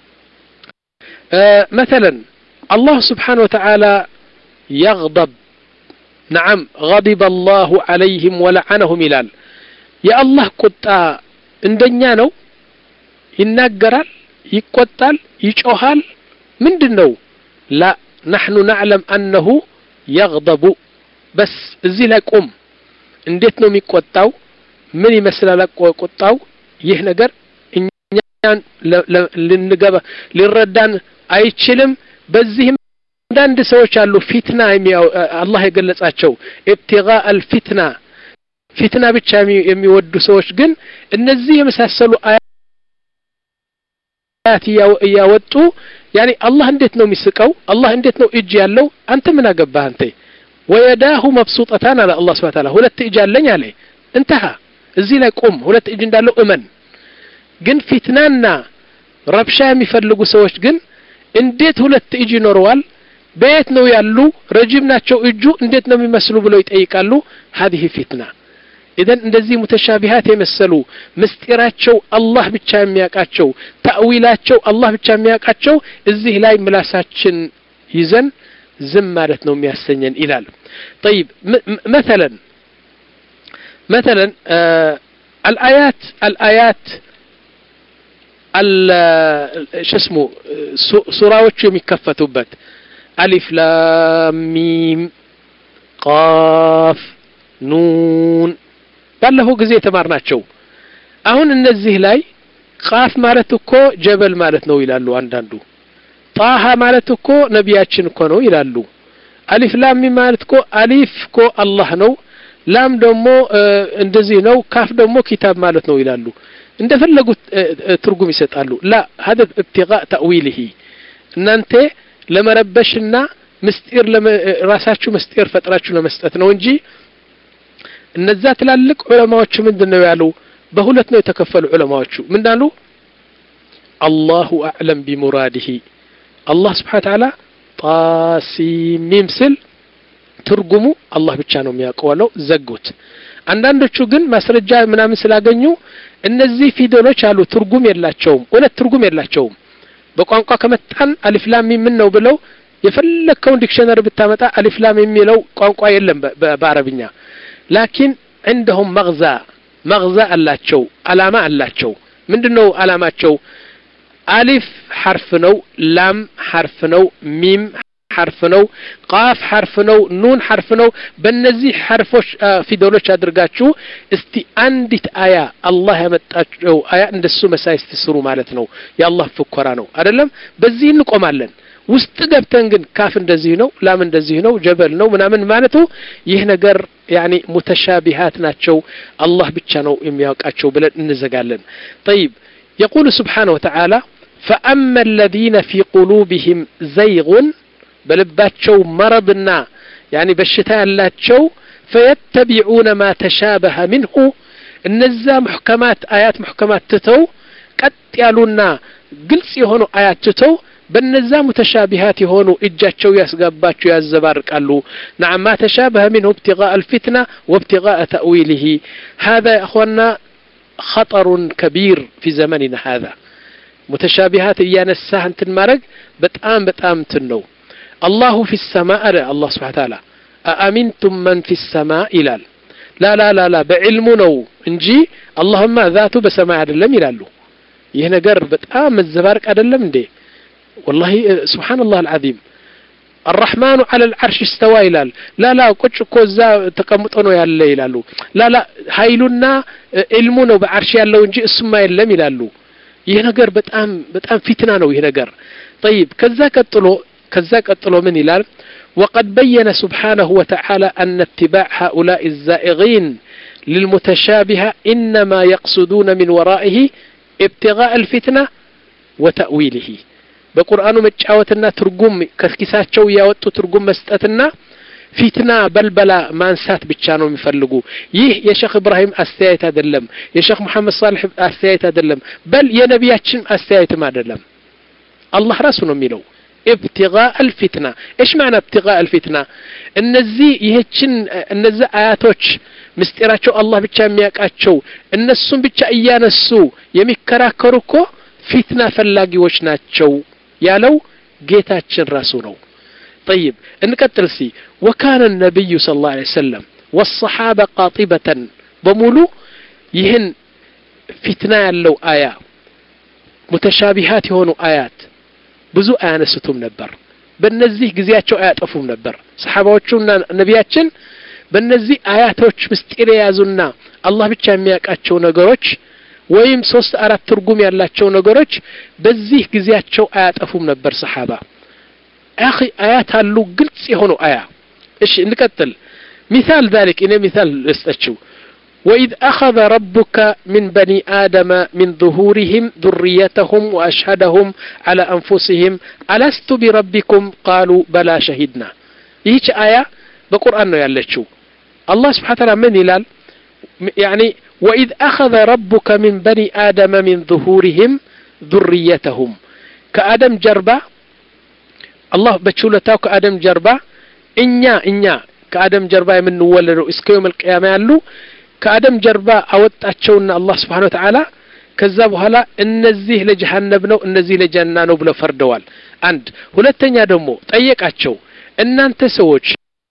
مثلا الله سبحانه وتعالى يغضب نعم غضب الله عليهم ولعنهم ይላል የአላህ ቁጣ እንደኛ ነው ይናገራል يقتل يጮሃል ምንድነው لا نحن نعلم أنه يغضب بس እዚህ ላይ ቆም እንዴት ነው የሚቆጣው ምን ይመስላል ቁጣው ይህ ነገር እኛን ልንገባ ሊረዳን አይችልም በዚህም አንዳንድ ሰዎች አሉ ፊትና አላህ የገለጻቸው ኢብቲጋእ አልፊትና ፊትና ብቻ የሚወዱ ሰዎች ግን እነዚህ የመሳሰሉ አያት ያወጡ يعني الله እንዴት ነው የሚስቀው አላህ እንዴት ነው እጅ ያለው አንተ ምን አገባህ አንተ ويداه مبسوطتان على الله سبحانه وتعالى ሁለት እጅ አለኝ አለ انتهى እዚህ ላይ ቆም ሁለት እጅ እንዳለው እመን ግን ፊትናና ረብሻ የሚፈልጉ ሰዎች ግን እንዴት ሁለት እጅ ይኖረዋል በየት ነው ያሉ ረጅም ናቸው እጁ እንዴት ነው የሚመስሉ ብለው ይጠይቃሉ هذه فتنه إذن እንደዚህ ሙተሻቢሃት የመሰሉ ምስጢራቸው አላህ ብቻ የሚያውቃቸው ተአዊላቸው አላህ ብቻ የሚያውቃቸው እዚህ ላይ ምላሳችን ይዘን ዝም ማለት ነው የሚያሰኘን ይላል طيب مثلا مثلا آه الآيات الآيات شو اسمه سوراዎች የሚከፈቱበት ألف لام ميم قاف نون ባለፈው ጊዜ ተማርናቸው አሁን እነዚህ ላይ ቃፍ ማለት እኮ ጀበል ማለት ነው ይላሉ አንዳንዱ ጣሃ ማለት እኮ ነቢያችን እኮ ነው ይላሉ አሊፍ ላም ሚም ማለት እኮ አሊፍ እኮ አላህ ነው ላም ደግሞ እንደዚህ ነው ካፍ ደግሞ ኪታብ ማለት ነው ይላሉ እንደፈለጉት ትርጉም ይሰጣሉ ላ هذا ابتغاء تأويله እናንተ ለመረበሽና ምስጢር ለራሳችሁ ምስጢር ፈጥራችሁ ለመስጠት ነው እንጂ እነዛ ትላልቅ ዑለማዎች ምንድነው ያሉ በሁለት ነው የተከፈሉ ዑለማዎቹ ምንዳሉ አላሁ አዕለም ቢሙራዲሂ አላህ Subhanahu Wa Ta'ala ጣሲም ሚም ስል ትርጉሙ አላህ ብቻ ነው የሚያውቀው ዘጉት አንዳንዶቹ ግን ማስረጃ ምናምን ስላገኙ እነዚህ ፊደሎች አሉ ትርጉም የላቸውም ሁለት ትርጉም የላቸውም በቋንቋ ከመጣን አሊፍ ላም ሚም ነው ብለው የፈለከውን ዲክሽነሪ ብታመጣ አሊፍ ላም የሚለው ቋንቋ የለም በአረብኛ لكن عندهم مغزى مغزى አላቸው አላማ አላቸው ምንድነው አላማቸው አሊፍ حرف ነው ላም حرف ነው ሚም حرف ነው ቃፍ حرف ነው ኑን حرف ነው በእነዚህ حرፎች ፊደሎች አድርጋችሁ እስቲ አንዲት አያ አላህ ያመጣቸው አያ እንደሱ መሳይስ ትስሩ ማለት ነው ያላህ ፍቆራ ነው አይደለም በዚህ እንቆማለን ውስጥ ገብተን ግን ካፍ እንደዚህ ነው ላም እንደዚህ ነው ጀበል ነው ምናምን ማለቱ ይህ ነገር يعني متشابهات ናቸው አላህ ብቻ ነው የሚያውቃቸው ብለን እንዘጋለን طيب يقول سبحانه وتعالى فأما الذين في قلوبهم زيغ بلباتشو مرضنا يعني بشتا ያላቸው فيتبعون ما تشابه منه እነዛ محكمات آيات محكمات تتو ቀጥ ያሉና ግልጽ የሆኑ አያት ተተው በነዛ متشابهات የሆኑ እጃቸው ያስጋባቸው ያዘባርቃሉ نعم ما تشابه منه ابتغاء الفتنة وابتغاء تأويله هذا يا اخوانا خطر كبير في زمننا هذا متشابهات እያነሳህ እንትን ማድረግ በጣም በጣም ትነው الله في السماء الله سبحانه وتعالى أأمنتم من في السماء ይላል لا لا لا لا بعلم ነው እንጂ اللهم ذاته በሰማይ አይደለም ይላሉ ይሄ ነገር በጣም መዘባርቅ አይደለም እንዴ والله سبحان الله العظيم الرحمن على العرش استوى ይላል لا لا ቁጭ እኮ እዛ ተቀምጦ ነው ያለ ይላሉ لا لا ኃይሉና ኢልሙ ነው በአርሽ ያለው እንጂ እሱማ የለም ይላሉ ይሄ ነገር በጣም በጣም ፊትና ነው ይሄ ነገር طيب ከዛ ቀጥሎ ከዛ ቀጥሎ ምን ይላል وقد بين سبحانه وتعالى أن اتباع هؤلاء الزائغين للمتشابهة إنما يقصدون من ورائه ابتغاء الفتنة وتأويله በቁርአኑ መጫወትና ትርጉም ከኪሳቸው ያወጡ ትርጉም መስጠትና ፊትና በልበላ ማንሳት ብቻ ነው የሚፈልጉ ይህ የሼክ ኢብራሂም አስተያየት አይደለም የሼክ መሐመድ ሷሊህ አስተያየት አይደለም በል የነቢያችን አስተያየትም አይደለም አላህ ራሱ ነው የሚለው ابتغاء الفتنة ايش معنى ابتغاء الفتنة እነዚህ ይህችን እነዚህ አያቶች ምስጢራቸው አላህ ብቻ የሚያውቃቸው እነሱን ብቻ እያነሱ የሚከራከሩ እኮ ፊትና ፈላጊዎች ናቸው ያለው ጌታችን ራሱ ነው طيب እንቀጥል ሲ وكان النبي صلى الله عليه وسلم والصحابه قاطبه በሙሉ ይህን ፊትና ያለው አያ متشابهات የሆኑ አያት ብዙ አያነሱትም ነበር በእነዚህ ግዚያቸው አያጠፉም ነበር ሰሃባዎቹና ነቢያችን በእነዚህ አያቶች ምስጢር የያዙና አላህ ብቻ የሚያውቃቸው ነገሮች ወይም ሶስት አራት ትርጉም ያላቸው ነገሮች በዚህ ጊዜያቸው አያጠፉም ነበር ሰሃባ አኺ አያት አሉ ግልጽ የሆኑ አያ እሺ እንቀጥል مثال ذلك إن مثال استشو وإذ أخذ ربك من بني آدم من ظهورهم ذريتهم وأشهدهم على أنفسهم ألست بربكم قالوا بلى شهدنا يهيش آية بقرآن يالشو الله سبحانه وتعالى من يلال يعني وإذ أخذ ربك من بني آدم من ظهورهم ذريتهم كآدم جربا الله بتشولتاو كآدم جربا إنيا إنيا كآدم جربا من ولدوا اسك يوم القيامة يالو كآدم جربا أوطاچونا الله سبحانه وتعالى ከዛ በኋላ እነዚህ ለጀሃነም ነው እነዚህ ለጀና ነው ብለው ፈርደዋል አንድ ሁለተኛ ደግሞ ጠየቃቸው እናንተ ሰዎች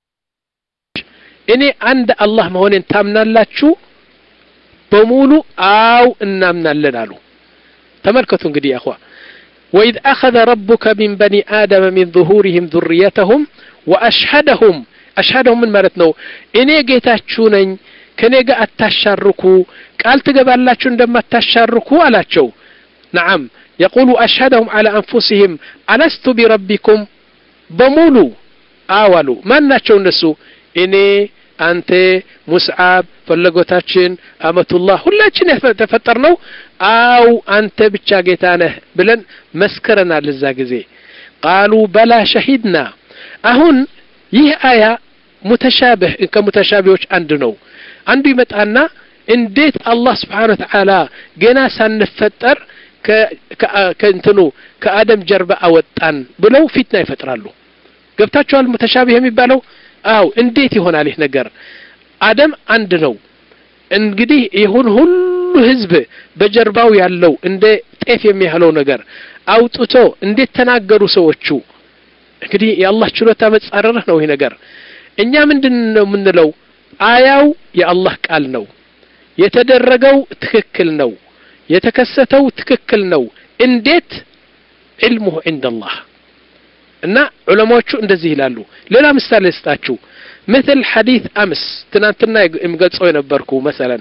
እኔ አንድ አላህ መሆኔን ታምናላችሁ በሙሉ አው እናምናለን አሉ ተመልከቱ እንግዲህ ያخوا وإذ أخذ ربك من بني آدم من ظهورهم ذريتهم وأشهدهم أشهدهم من ማለት ነው እኔ ጌታችሁ ነኝ ከኔ ጋር አታሻርኩ ቃል ትገባላችሁ እንደማታሻርኩ አላቸው نعم يقول أشهدهم على أنفسهم ألست بربكم በሙሉ አዋሉ ማናቸው እነሱ እኔ አንተ ሙስዓብ ፈለጎታችን አመቱላህ ሁላችን ተፈጠርነው አው አንተ ብቻ ጌታ ነህ ብለን መስከረናል እዛ ጊዜ قالوا بلا شهدنا አሁን ይህ አያ ሙተሻበህ ከሙተሻቢዎች አንድ ነው አንዱ ይመጣና እንዴት አላህ Subhanahu Wa Ta'ala ገና ሳንፈጠር ከእንትኑ ከአደም ጀርባ አወጣን ብለው ፊትና ይፈጥራሉ ገብታችኋል ሙተሻቢህ የሚባለው አው እንዴት ይሆናል ይህ ነገር አደም አንድ ነው እንግዲህ ይሁን ሁሉ ህዝብ በጀርባው ያለው እንደ ጤፍ የሚያህለው ነገር አውጥቶ እንዴት ተናገሩ ሰዎቹ እንግዲህ የአላህ ችሎታ መጻረር ነው ይህ ነገር እኛ ምንድነው ምንለው አያው የአላህ ቃል ነው የተደረገው ትክክል ነው የተከሰተው ትክክል ነው እንዴት علمه عند الله እና ዑለማዎቹ እንደዚህ ይላሉ ሌላ ምሳሌ ልስጣችሁ مثل حديث امس ትናንትና የምገልጸው የነበርኩ مثلا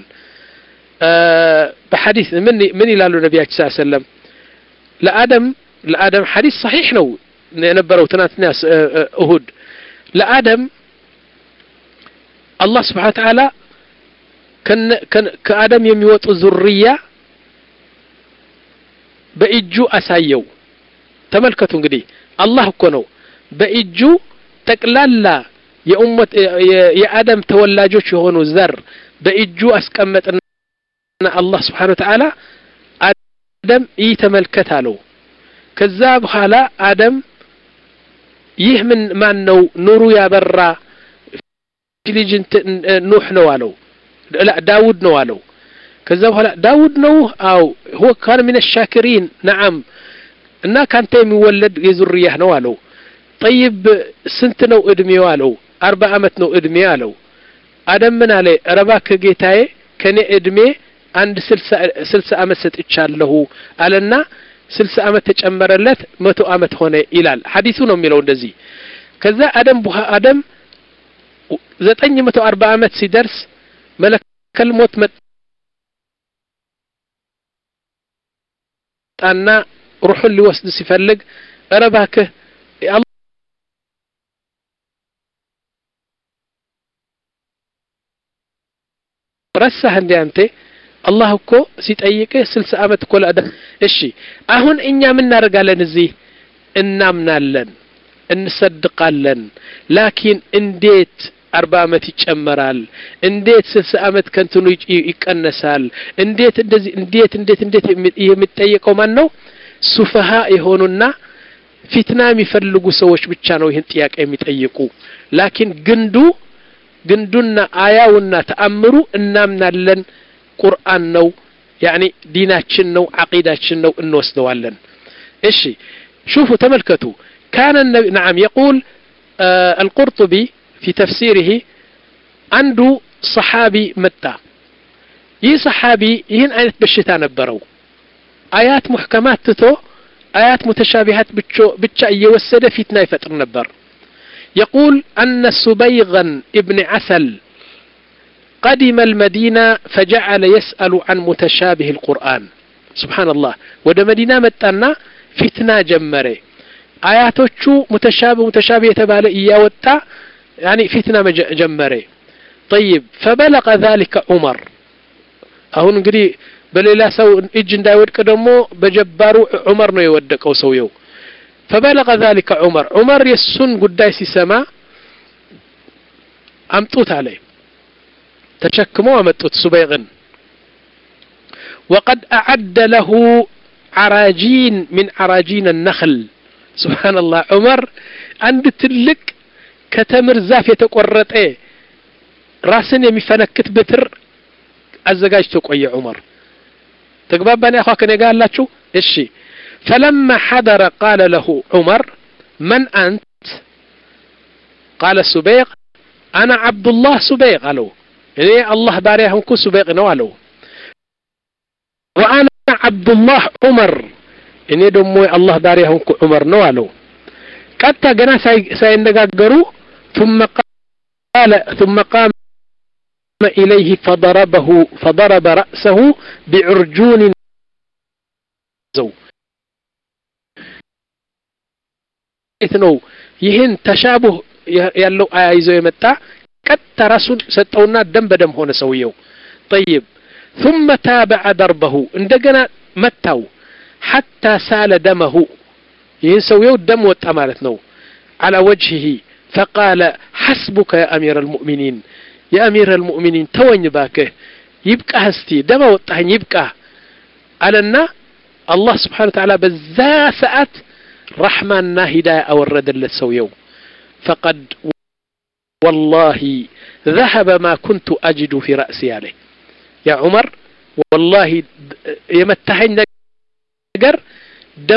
በሐዲስ ምን ምን ይላሉ ነብያችን ሰለላሁ ዐለይሂ ወሰለም ለአደም ለአደም ሐዲስ صحيح ነው የነበረው ትናንትና እሁድ ለአደም الله سبحانه وتعالى كان كآدم የሚወጡ ዙርያ በእጁ አሳየው ተመልከቱ እንግዲህ አላህ እኮ ነው በእጁ ተቅላላ የኡመት የአደም ተወላጆች የሆኑ ዘር በእጁ አስቀመጠና አላህ Subhanahu Wa Ta'ala አደም ይተመልከት አለው ከዛ በኋላ አደም ይህ ምን ማን ነው ኑሩ ያበራ ልጅ ኑህ ነው አለው لا داود ነው አለው ከዛ በኋላ ዳውድ ነው አው هو كان من الشاكرين نعم እና ካንተ የሚወለድ የዙርያህ ነው አለው طيب ስንት ነው እድሜው አለው አርባ አመት ነው እድሜ አለው አደም ምን አለ ረባከ ጌታዬ ከኔ እድሜ አንድ ስልሳ አመት ሰጥቻለሁ አለና ስልሳ አመት ተጨመረለት መቶ አመት ሆነ ይላል ሐዲሱ ነው የሚለው እንደዚህ ከዛ አደም ቡሃ አደም ዘጠኝ መቶ አርባ አመት ሲደርስ መለከል ሞት መጣና ሩሑን ሊወስድ ሲፈልግ ረባከ ረሳህ እንዴ አንተ አላህ እኮ ሲጠይቅህ ስልሳ አመት እኮ ለአደም እሺ አሁን እኛ ምን እናደርጋለን እዚህ እናምናለን እንሰድቃለን ላኪን እንዴት አርባ አመት ይጨመራል እንዴት ስልሳ አመት ከንቱኑ ይቀነሳል እንዴት እንደዚህ እንዴት እንዴት እንዴት የሚጠየቀው ማን ነው ሱፈሃ የሆኑና ፊትና የሚፈልጉ ሰዎች ብቻ ነው ይህን ጥያቄ የሚጠይቁ ላኪን ግንዱ ግንዱና አያውና ተአምሩ እናምናለን ቁርአን ነው يعني ديناችን ነው عقيداችን ነው እንወስደዋለን እሺ شوفوا تملكتوا كان النبي نعم يقول آه القرطبي في تفسيره عنده صحابي متى يي صحابي يهن ايات بشتا ነበረው آيات محكمات تتو آيات متشابهات بتشا እየወሰደ فتنه يفطر ነበር يقول أن سبيغا ابن عسل قدم المدينة فجعل يسأل عن متشابه القرآن سبحان الله ود مدينة متنا فتنة جمرة آياتوቹ متشابه متشابه يتبالى إياوتا يعني فتنة جمرة طيب فبلغ ذلك عمر أهون قري بليلا سو إجن داود كدمو بجبارو عمر نو يودك أو سويو فبلغ ذلك عمر عمر يسن قدايسي سما أمطوت عليه تشكموا أمطوت سبيغن وقد أعد له عراجين من عراجين النخل سبحان الله عمر عند تلك كتمر زاف يتقرط ايه راسن يمفنكت بتر ازغاج تقوي عمر تقبابني اخوك انا قال لاتشو اشي فلما حضر قال له عمر من انت قال سبيق انا عبد الله سبيق قالوا يعني الله باريهم كو سبيق نوالو وانا عبد الله عمر اني دمو الله باريهم كو عمر نوالو قد جنا سينغاغروا ثم قال ثم قام إليه فضربه فضرب رأسه بعرجون زو إثنو يهن تشابه يالو آيزو يمتع قد رسول ستونا دم بدم هون سويو طيب ثم تابع ضربه عندنا متاو حتى سال دمه يهن سويو الدم وتمالتنو على وجهه فقال حسبك يا أمير المؤمنين يا أمير المؤمنين تواني باكه يبقى هستي دما وطهن يبقى علىنا الله سبحانه وتعالى بزا ساعات رحمن هداية أورد للسويو فقد والله ذهب ما كنت أجد في رأسي عليه يا عمر والله يمتحن نجر دم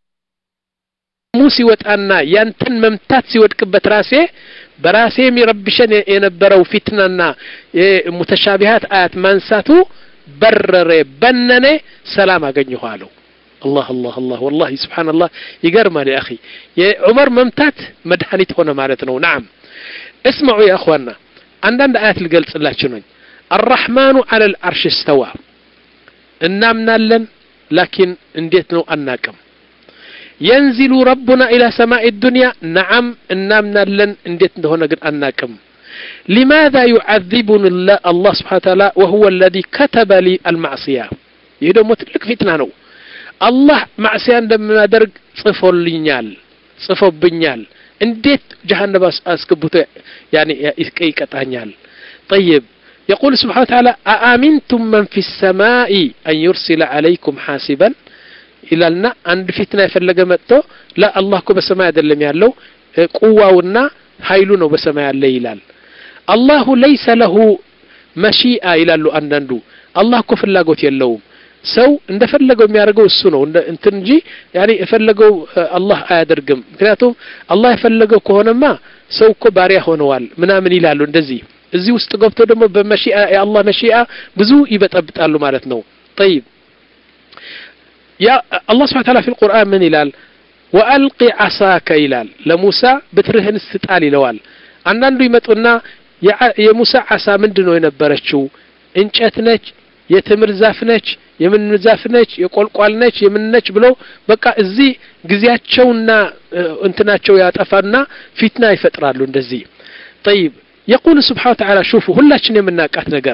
موسي وتأنا ينتن ممتات سيود كبت راسي براسي يربشن ينبرو فتننا متشابهات آيات منساتو برر بنني سلام أغنيه قالوا الله الله الله والله سبحان الله يقرم يا أخي يا عمر ممتات مدحنيت هنا مالتنا نعم اسمعوا يا أخوانا عندنا آيات القلت الله شنو الرحمن على العرش استوى إنامنا لن لكن انديتنا أناكم ينزل ربنا إلى سماء الدنيا نعم إنامنا لن انديتنا هنا قد أناكم لماذا يعذبنا الله, الله سبحانه وتعالى وهو الذي كتب لي المعصية يدو متلك فتنانو الله معصية عندما درق صفو لنيال صفو بنيال انديت جهنم أسكبته يعني إيكتانيال طيب يقول سبحانه وتعالى أأمنتم من في السماء أن يرسل عليكم حاسبا إلى لنا عند فتنة فلقى متو لا الله كو بسماء دلم يالو قواونا هايلونو بسماء الليلال الله ليس له مشيئة إلى له أندندو الله كو فلاقوت يلوم سو عند فلقوا ميارقوا السنو انت نجي يعني فلقوا الله آدرقم كناتهم الله يفلقوا كهونا ما سو كو باريا هونوال منا من يلالو اندزي ازي وستقبتو دمو بمشيئة يا الله مشيئة بزو يبتقبت قالوا مالتنو طيب يا الله سبحانه وتعالى في القرآن من يلال وألقي عصاك يلال لموسى بترهن استطالي لوال عندنا يمتقلنا يا موسى عصا من دنو ينبرتشو انشأتناج يتمر زافناج يمن زافناج يقول قالناج يمناج بلو بقى ازي غزياچونا انتناچو ياطفانا فتنه يفطرالو اندزي طيب يقول سبحانه وتعالى شوفوا ሁላችን የምናቃት ነገር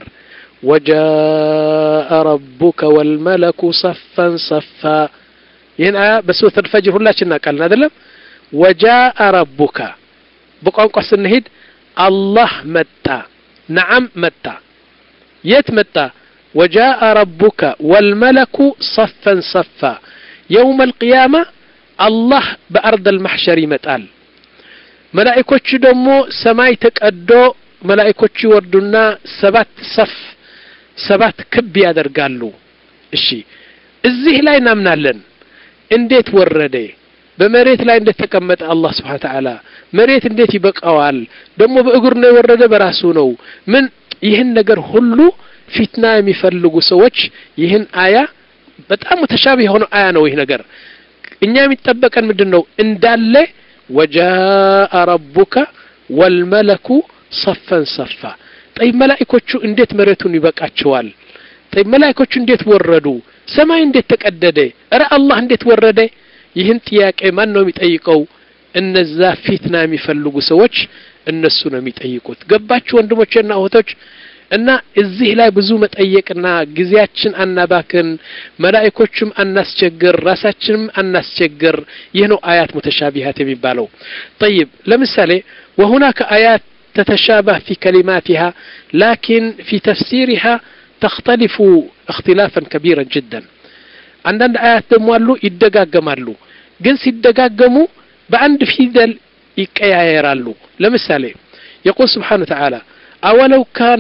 وجاء ربك والملك صفا صفا هنا بسوره الفجر ሁላችን እናቃለን አይደለም وجاء ربك በቋንቋ ስንሄድ الله መጣ نعم መጣ የት መጣ وجاء ربك والملك صفا صفا يوم القيامة الله بأرض المحشر متال ملائكوش دمو سماي تقدو ملائكوش وردنا سبات صف سبات كب يادرقالو الشي الزيه لا ينامنا لن انديت ورده بمريت لا انديت تكمت الله سبحانه وتعالى مريت انديت يبقى اوال دمو بأقرنا ورده براسونو من يهن نقر هلو فتنة يفلقوا سوتش يهن آية بتأم متشابه هنا آية نويه نجر إني متبقى كان مدنو إن دال وجاء ربك والملك صفا صفا طيب መላእክቶቹ እንዴት መሬቱን ይበቃቸዋል طيب መላእክቶቹ እንዴት ወረዱ ሰማይ እንዴት ተቀደደ አረ አላህ እንዴት ወረደ ይህን ጥያቄ ማን ነው የሚጠይቀው እነዛ ፊትና የሚፈልጉ ሰዎች እነሱ ነው የሚጠይቁት ገባችሁ ወንድሞቼና እህቶች እና እዚህ ላይ ብዙ መጠየቅና ግዚያችን አናባክን መላእክቶቹም አናስቸግር ራሳችንም አናስቸግር ይህ ነው አያት ሙተሻቢሃት የሚባለው طيب ለምሳሌ وهناك آيات تتشابه في كلماتها لكن في تفسيرها تختلف اختلافا كبيرا جدا عندنا آيات دموالو يدقاقمالو جنس يدقاقمو بعند فيدل يكيايرالو لمثالي يقول سبحانه وتعالى أولو كان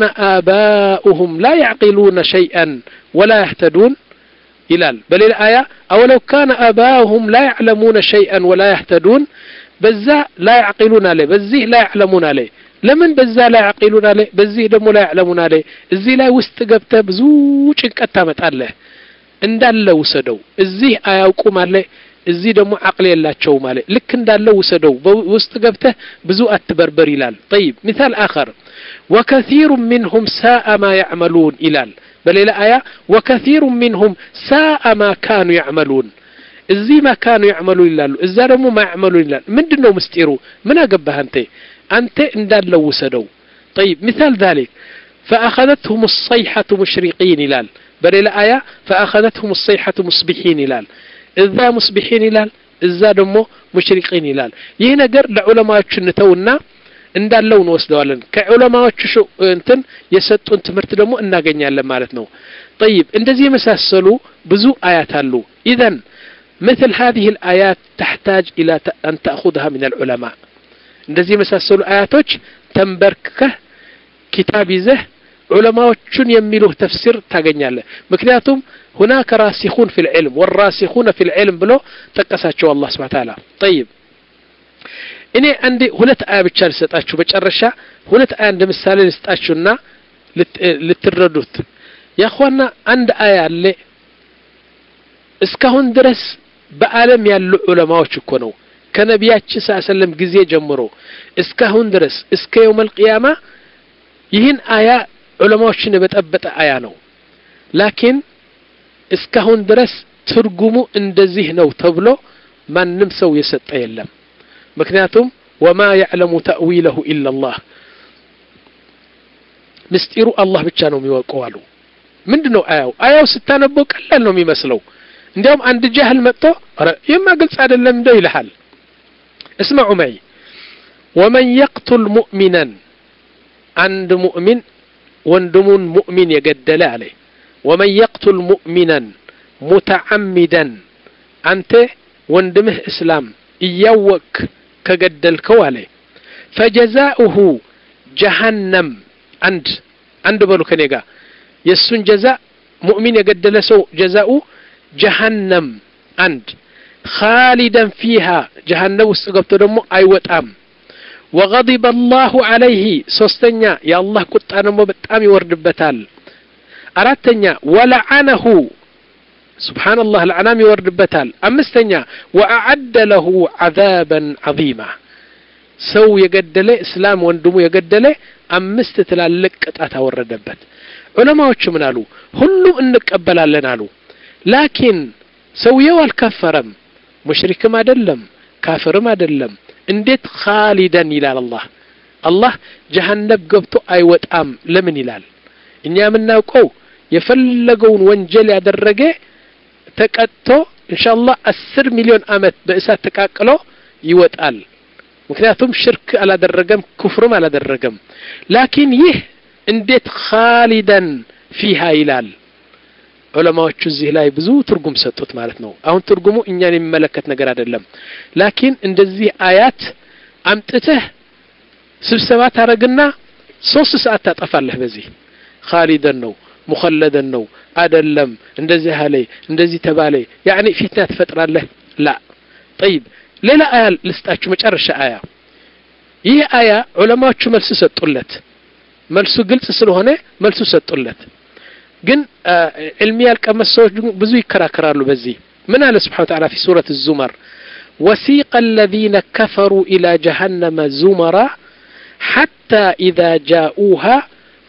آباؤهم لا يعقلون شيئا ولا يهتدون إلال بل الآية أولو كان آباؤهم لا يعلمون شيئا ولا يهتدون بزا لا يعقلون عليه بزيه لا يعلمون عليه لمن بزا لا يعقلون عليه بزيه دمو لا يعلمون عليه الزي لا وستقبته بزوج انكتامت عليه اندال وسدو الزي آيوكم عليه الزي دمو عقلي اللاتشو مالي لك اندال وسدو وستقبته بزو التبربر إلال طيب مثال آخر وكثير منهم ساء ما يعملون إلال بل إلى آية وكثير منهم ساء ما كانوا يعملون الزي ما كانوا يعملون إلال الزارمو ما يعملون إلال من دنو مستيرو من أقبها أنت أنت اندال لو سدو طيب مثال ذلك فأخذتهم الصيحة مشرقين إلال بل إلى آية فأخذتهم الصيحة مصبحين إلال إذا مصبحين إلال إذا دمو مشرقين إلال يهنا قر لعلماء شنتونا እንዳለው ነው ወስደዋለን ከዑለማዎቹ እንትን የሰጡን ትምህርት ደግሞ እናገኛለን ማለት ነው طيب እንደዚህ የመሳሰሉ ብዙ አያት አሉ اذا مثل هذه الايات تحتاج الى ان تاخذها من العلماء እንደዚህ የመሳሰሉ አያቶች ተንበርከህ ኪታብ ይዘህ ዑለማዎቹን የሚሉህ ተፍሲር ታገኛለህ ምክንያቱም هناك راسخون في العلم والراسخون في العلم ብሎ ተቀሳቸው አላህ Subhanahu Wa Ta'ala طيب እኔ አንዴ ሁለት አያ ብቻ ልሰጣችሁ በጨረሻ ሁለት አያ እንደምሳሌ ልስጣችሁና ልትረዱት ያخواና አንድ አያ አለ እስካሁን ድረስ በአለም ያሉ ዑለማዎች እኮ ነው ከነቢያችን ሰለላሁ ጊዜ ጀምሮ እስካሁን ድረስ እስከ يوم القيامه ይህን አያ ዑለማዎችን በጠበጠ አያ ነው ላኪን እስካሁን ድረስ ትርጉሙ እንደዚህ ነው ተብሎ ማንንም ሰው የሰጠ የለም ምክንያቱም وما يعلم تأويله إلا الله ምስጢሩ አላህ ብቻ ነው የሚያውቀው አሉ ምንድነው አያው አያው ስታነበው ቀላል ነው የሚመስለው እንዲያውም አንድ ጃህል መጥቶ አረ የማ ግልጽ አይደለም እንደው ይልሃል اسمعوا معي ومن يقتل مؤمنا عند مؤمن وندمون مؤمن يقدل عليه ومن يقتل مؤمنا متعمدا أنت وندمه إسلام إيوك كقدلكو عليه فجزاؤه جهنم عند عند بلو كنيقا يسون جزاء مؤمن يقدل سو جزاؤه جهنم عند خالدا فيها جهنم استقبت دمو أيوة أم وغضب الله عليه سوستنيا يا الله كنت أنا مبتامي وردبتال أردتنيا ولعنه سبحان الله العنام يوردبتال أمستنيا وأعد له عذابا عظيما سو يقدله إسلام واندمو يقدله أمست تلالك أتوردبت علماء وش منالو هلو إنك أبلا لنالو لكن سو يوال كفرم مشرك ما دلم كافر ما دلم انديت خالدا إلى الله الله جهنم قبطو أيوة أم لمن إلال إنيا منا وقو يفلقون وانجل يدرقه تكتو إن شاء الله عشرة مليون أمت بإسات تكاكلو يوتقال مكنياتهم شرك على درقم كفرم على درقم لكن يه انديت خالدا فيها إلال علماء الجزء لا يبزو ترجم ستوت مالتنا أو ترجموا إني ملكت نجار دلهم لكن اندزي آيات أمتته سبسمات هرجنا صوص ساعات تطفى له بزي خالدا نو مخلدا نو أدلم اندزي هالي اندزي تبالي يعني فتنة فترة له لا طيب ليلة آية لستأشو مجرش آية هي آية علماء شو ملسو ستولت ملسو قلت سلوهنه ملسو ستولت جن آه علمية الكمسوج بزوي كراكرالو بزي من الله سبحانه وتعالى في سورة الزمر وسيق الذين كفروا إلى جهنم زمرا حتى إذا جاءوها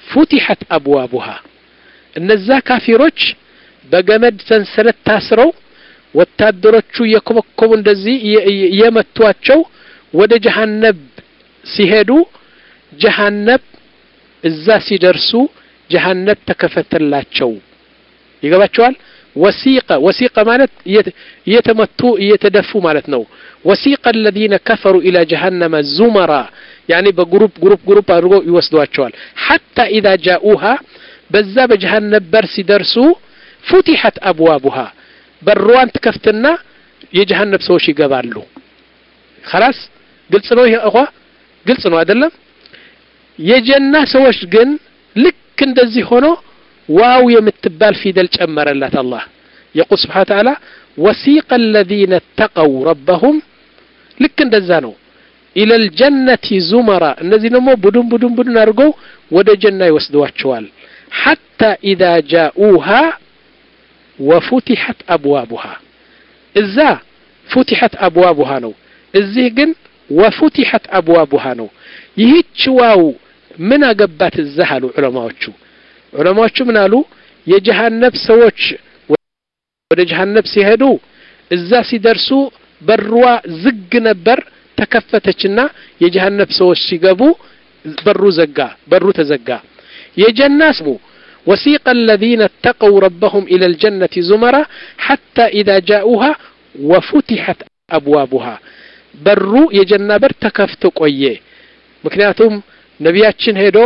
فتحت أبوابها እነዛ ካፊሮች በገመድ ሰንሰለት ታስረው ወታደሮቹ የኮበኮቡ እንደዚህ የመቷቸው ወደ ጀሃነም ሲሄዱ ጀሃነም እዛ ሲደርሱ ጀሃነም ተከፈተላቸው ይገባቸዋል وسيق وسيق ማለት የተመቱ የተደፉ ማለት ነው وسيق الذين كفروا الى جهنم زمرا يعني بجروب جروب جروب አድርገው ይወስዷቸዋል حتى اذا جاءوها በዛ በጀሃነም በር ሲደርሱ فتحت ابوابها በሩን ተከፍተና የጀሃነም ሰዎች ይገባሉ خلاص ግልጽ ነው ይሄ አቋ ግልጽ ነው አይደለም የጀና ሰዎች ግን ልክ እንደዚህ ሆኖ واو يمتبال في دل ጨመረላት الله يقول سبحانه وتعالى وسيق الذين اتقوا ربهم ልክ እንደዛ ነው الى الجنه زمرا እነዚህ ደግሞ ቡድን ቡድን ቡድን አድርገው ወደ ጀና ይወስዷቸዋል حتى اذا جاءوها وفتحت ابوابها እዛ فتحت ابوابها ነው እዚህ ግን وفتحت ابوابها ነው ይህች ዋው ምን አገባት እዛ አሉ ዑለማዎቹ ዑለማዎቹ ምን አሉ የጀሃነም ሰዎች ወደ ጀሃነም ሲሄዱ እዛ ሲደርሱ በሩዋ ዝግ ነበር ተከፈተችና የጀሃነም ሰዎች ሲገቡ በሩ ዘጋ በሩ ተዘጋ የጀናስሙ وسيق الذين اتقوا ربهم إلى الجنة زمرا حتى إذا جاءوها وفتحت أبوابها برو يجنة بر تكفتو قوية مكنياتهم نبياتشن هيدو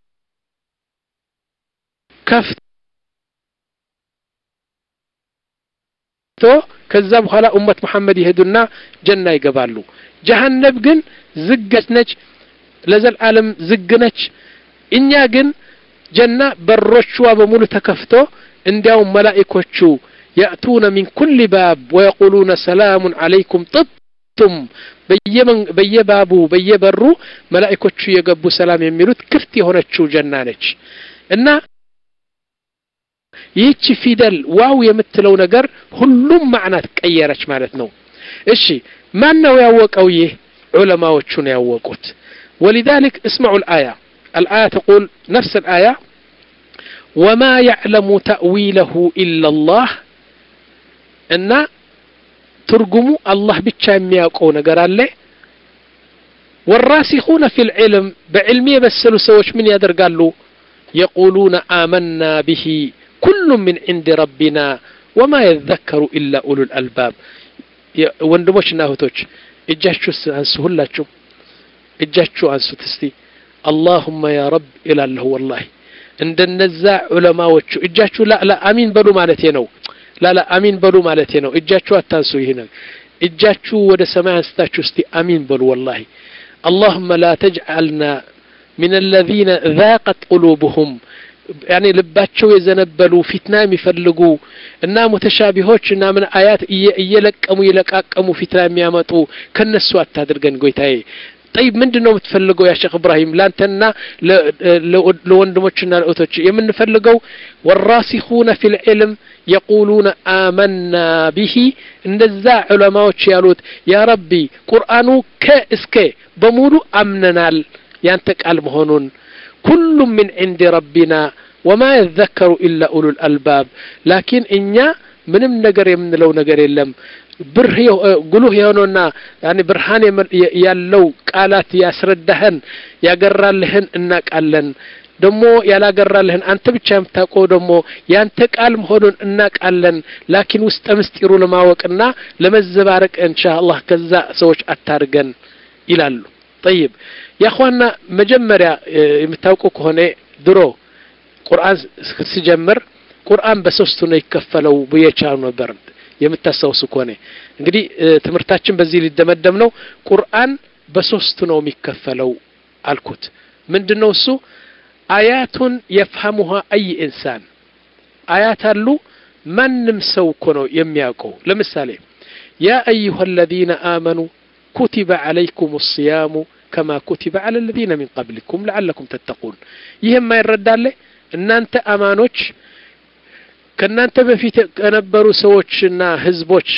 كفت ከዛ በኋላ ኡመት መሐመድ ይሄዱና ጀና ይገባሉ ጀሃነም ግን ዝግት ነች ለዘላለም ዝግነች እኛ ግን ጀና በሮቿ በሙሉ ተከፍቶ እንዲያው መላእክቶቹ يأتون من كل باب ويقولون سلام عليكم طبتم በየመን በየባቡ በየበሩ መላእክቶቹ የገቡ ሰላም የሚሉት ክፍት የሆነችው ጀና ነች እና ይህች ፊደል ዋው የምትለው ነገር ሁሉም ማዕናት ቀየረች ማለት ነው እሺ ማን ነው ያወቀው ይህ ዑለማዎቹ ነው ያወቁት ولذلك اسمعوا الآية الآية تقول نفس الآية وما يعلم تأويله إلا الله إن ترجموا الله ብቻ የሚያውቀው ነገር አለ والراسخون في العلم بعلمي بسلو سوش من ያደርጋሉ يقولون آمنا به كل من عند ربنا وما يذكر إلا أولو الألباب ወንድሞችና እህቶች እጃችሁ አንሱ ሁላችሁ እጃችሁ አንሱ እስቲ اللهم يا رب الى الله والله እንደነዛ ዑለማዎቹ እጃችሁ ላ ላ አሚን በሉ ማለት ነው ላ ላ አሚን በሉ ማለት ነው እጃችሁ አታንሱ ይሄን እጃችሁ ወደ ሰማይ አንስታችሁ እስቲ አሚን በሉ والله اللهم لا تجعلنا من الذين ذاقت قلوبهم يعني ልባቸው የዘነበሉ ፊትና የሚፈልጉ እና ሙተሻቢሆች እና ምን አያት እየለቀሙ ይለቃቀሙ ፊትና የሚያመጡ ከነሱ አታድርገን ጎይታዬ طيب ምንድነው የምትፈልገው ያ ሼክ ኢብራሂም ላንተና ለወንድሞችና ለእህቶች የምንፈልገው والراسخون في العلم يقولون آمنا به እንደዛ ዑለማዎች ያሉት ያ ረቢ ቁርአኑ ከእስከ በሙሉ አምነናል ያንተ ቃል መሆኑን كل من عند ربنا وما يذكر إلا أولو الألباب لكن إنيا ምንም ነገር የምንለው ነገር የለም ብር ጉሉህ የሆነና يعني ብርሃን ያለው ቃላት ያስረዳህን ያገራልህን እናቃለን ደሞ ያላገራልህን አንተ ብቻ የምታውቀው ደሞ ያንተ ቃል መሆኑን እናቃለን ላኪን ውስጥ ምስጢሩ ለማወቅና ለመዘባረቅ ኢንሻአላህ ከዛ ሰዎች አታርገን ይላሉ طيب يا اخوانا መጀመሪያ የምታውቁ ከሆነ ድሮ ቁርአን ሲጀምር ቁርአን በሶስቱ ነው ይከፈለው በየቻው ነበር የምታስተውሱ ከሆነ እንግዲህ ትምርታችን በዚህ ሊደመደም ነው ቁርአን በሶስቱ ነው የሚከፈለው አልኩት ምንድነው እሱ አያቱን يفهمها اي انسان አያት አሉ ማንም ሰው እኮ ነው የሚያውቀው ለምሳሌ يا ايها الذين امنوا كتب عليكم الصيام كما كتب على الذين من قبلكم لعلكم تتقون ይሄም ማይረዳለ እናንተ አማኖች ከናንተ በፊት ከነበሩ ሰዎችና ህዝቦች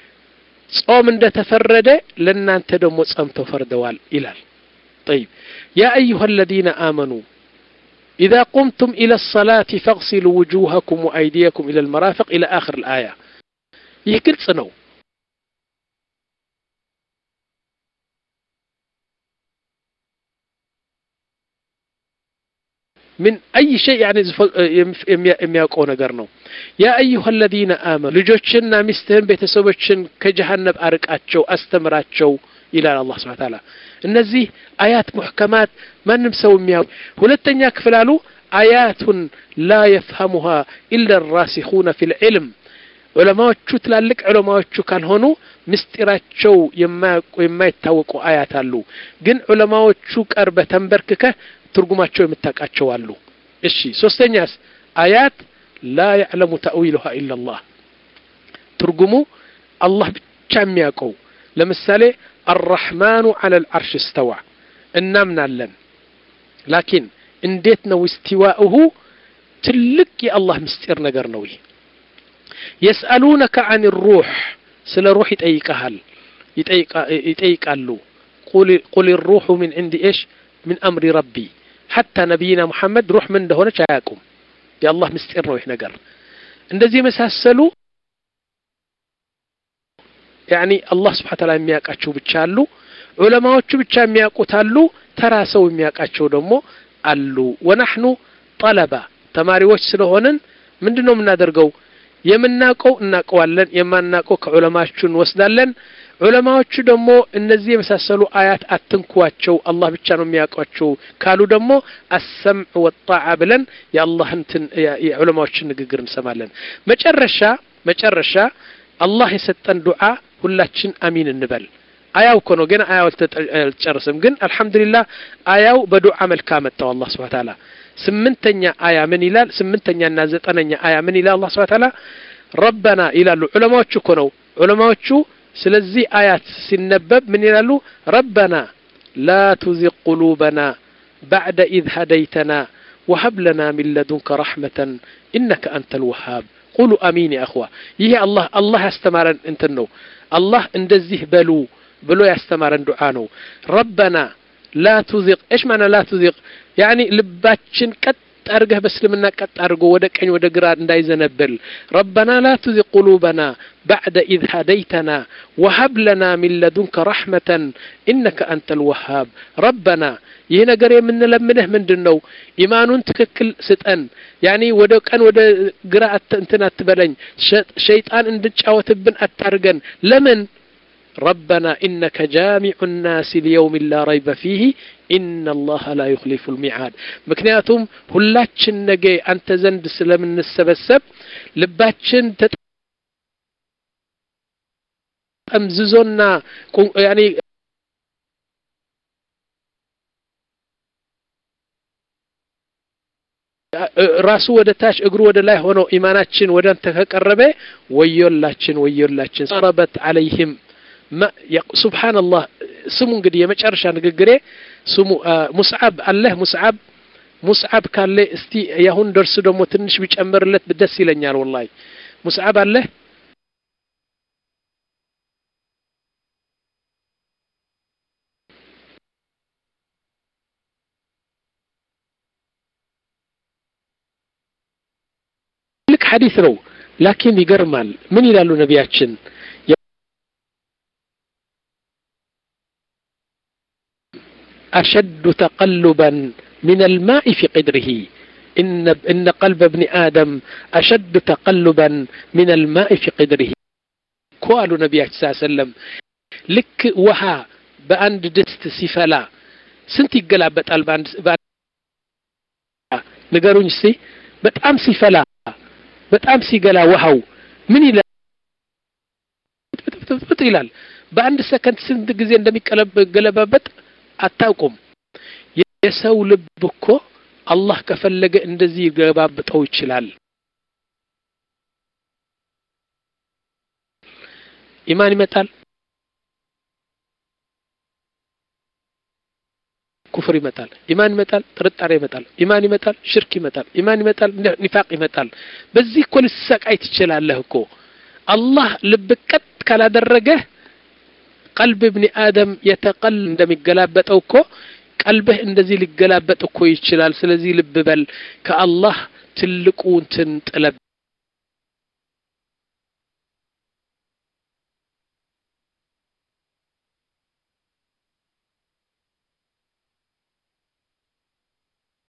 ጾም እንደተፈረደ ለናንተ ደግሞ ጾም ተፈርደዋል ይላል طيب يا ايها الذين امنوا إذا قمتم إلى الصلاة فاغسلوا وجوهكم وأيديكم إلى المرافق إلى آخر الآية. يكل صنو من أي شيء يعني يميقون قرنو. يا أيها الذين آمنوا لجوشنا مستهم بيتسوبشن كجهنم أرقاتشو أستمراتشو إلى الله سبحانه وتعالى. እነዚህ آيات محكمات ما نمسو مياو. ሁለተኛ ክፍል አሉ آيات لا يفهمها إلا الراسخون في العلم. ዑለማዎቹ ትላልቅ ዑለማዎቹ ካልሆኑ ምስጢራቸው የማይታወቁ آيات አሉ። ግን ዑለማዎቹ ቀርበ ተንበርክከ ትርጉማቸው የምታቃቸው አሉ። እሺ ሶስተኛስ آيات لا يعلم تأويلها إلا الله. ትርጉሙ አላህ ብቻ የሚያውቀው። ለምሳሌ الرحمن على العرش استوى እናምናለን لكن እንዴት ነው استواءه ትልቅ የአላህ ምስጢር ነገር ነው። ይሄ يسألونك عن الروح ስለ روح ይጠይቃል ይጠይቃሉ قل قل الروح من عند ايش من امر ربي. حتى نبينا محمد روح من እንደሆነች አያውቁም። የአላህ ምስጢር ነው ይሄ ነገር። እንደዚህ መሳሰሉ يعني الله سبحانه وتعالى የሚያውቃቸው ብቻ አሉ። ዑለማዎቹ ብቻ የሚያውቁት አሉ። ተራ ሰው የሚያውቃቸው ደግሞ አሉ። ونحن طلبة ተማሪዎች ስለሆነን ምንድነው የምናደርገው? የምናውቀው እናውቀዋለን፣ የማናውቀው ከዑለማዎቹ እንወስዳለን። ዑለማዎቹ ደግሞ እነዚህ የመሳሰሉ አያት አትንኳቸው አላህ ብቻ ነው የሚያውቃቸው ካሉ ደግሞ السمع والطاعة ብለን የአላህን የዑለማዎችን ንግግር እንሰማለን። መጨረሻ መጨረሻ አላህ የሰጠን ዱዓ ሁላችን አሚን እንበል። አያው እኮ ነው ግን አያው አልተጨረሰም። ግን አልহামዱሊላህ አያው በዱዓ መልካ መጣው አላህ Subhanahu Wa Ta'ala። ስምንተኛ አያ ምን ይላል? ስምንተኛና ዘጠነኛ አያ ምን ይላል አላህ Subhanahu Wa Ta'ala? ረበና ይላሉ ዑለማዎቹ እኮ ነው። ዑለማዎቹ ስለዚህ አያት ሲነበብ ምን ይላሉ? ረበና ላ تزغ قلوبنا بعد إذ هديتنا وهب لنا من لدنك رحمة إنك أنت الوهاب. قولوا آمين يا أخوة. يهي الله الله يستمرن انتنو الله اندزيه بلو بلو يستمرن دعانو. ربنا لا تزغ. ايش معنى لا تزغ؟ يعني لباتشن كت أرجه بس لمنا كت أرجو ودك أن ودك راد እንዳይዘነብል. ربنا لا تزغ قلوبنا بعد إذ هديتنا وهب لنا من لدنك رحمة إنك أنت الوهاب. ربنا ይሄ ነገር የምንለምንህ ምንድነው? ኢማኑን ትክክል ስጠን። ያኒ ወደ ቀን ወደ ግራ እንትን አትበለኝ፣ ሸይጣን እንድጫወትብን አታርገን። ለምን? ربنا إنك جامع الناس ليوم لا ريب فيه إن الله لا يخلف الميعاد. ምክንያቱም ሁላችን ነገ አንተ ዘንድ ስለምንሰበሰብ ልባችን ተጠምዝዞና ያኒ ራሱ ወደ ታች እግሩ ወደ ላይ ሆኖ ኢማናችን ወደ አንተ ከቀረበ ወዮላችን ወዮላችን ሰረበት عليهم ሱብሃንአላህ። ስሙ እንግዲህ የመጨረሻ ንግግሬ ስሙ ሙስዓብ አለህ ሙስዓብ ሙስዓብ ካለ እስቲ ያሁን ደርሱ ደግሞ ትንሽ ቢጨምርለት ደስ ይለኛል ወላሂ። ሙስዓብ አለህ? حديث ነው لكن ይገርማል። ምን ይላሉ ነቢያችን? أشد تقلبا من الماء في قدره إن إن قلب ابن آدم أشد تقلبا من الماء في قدره. قالوا نبي صلى الله عليه وسلم لك وها بأند دست سفلا سنت يقلبطال باند ንገሩኝ እስቲ በጣም ሲፈላ በጣም ሲገላ ውሃው ምን ይላል? ይላል በአንድ ሰከንድ ስንት ጊዜ እንደሚቀለብ ገለባበት አታውቁም። የሰው ልብ እኮ አላህ ከፈለገ እንደዚህ ይገባብጠው ይችላል። ኢማን ይመጣል፣ ኩፍር ይመጣል፣ ኢማን ይመጣል፣ ጥርጣሬ ይመጣል፣ ኢማን ይመጣል፣ ሽርክ ይመጣል፣ ኢማን ይመጣል፣ ኒፋቅ ይመጣል። በዚህ እኮ ልትሰቃይ ትችላለህ እኮ። አላህ ልብ ቀጥ ካላደረገ ቀልብ ابن آدم يتقل እንደሚገላበጠው እኮ ቀልብህ እንደዚህ ሊገላበጥ እኮ ይችላል ስለዚህ ልብ በል ከአላህ ትልቁ እንትን ጥለብ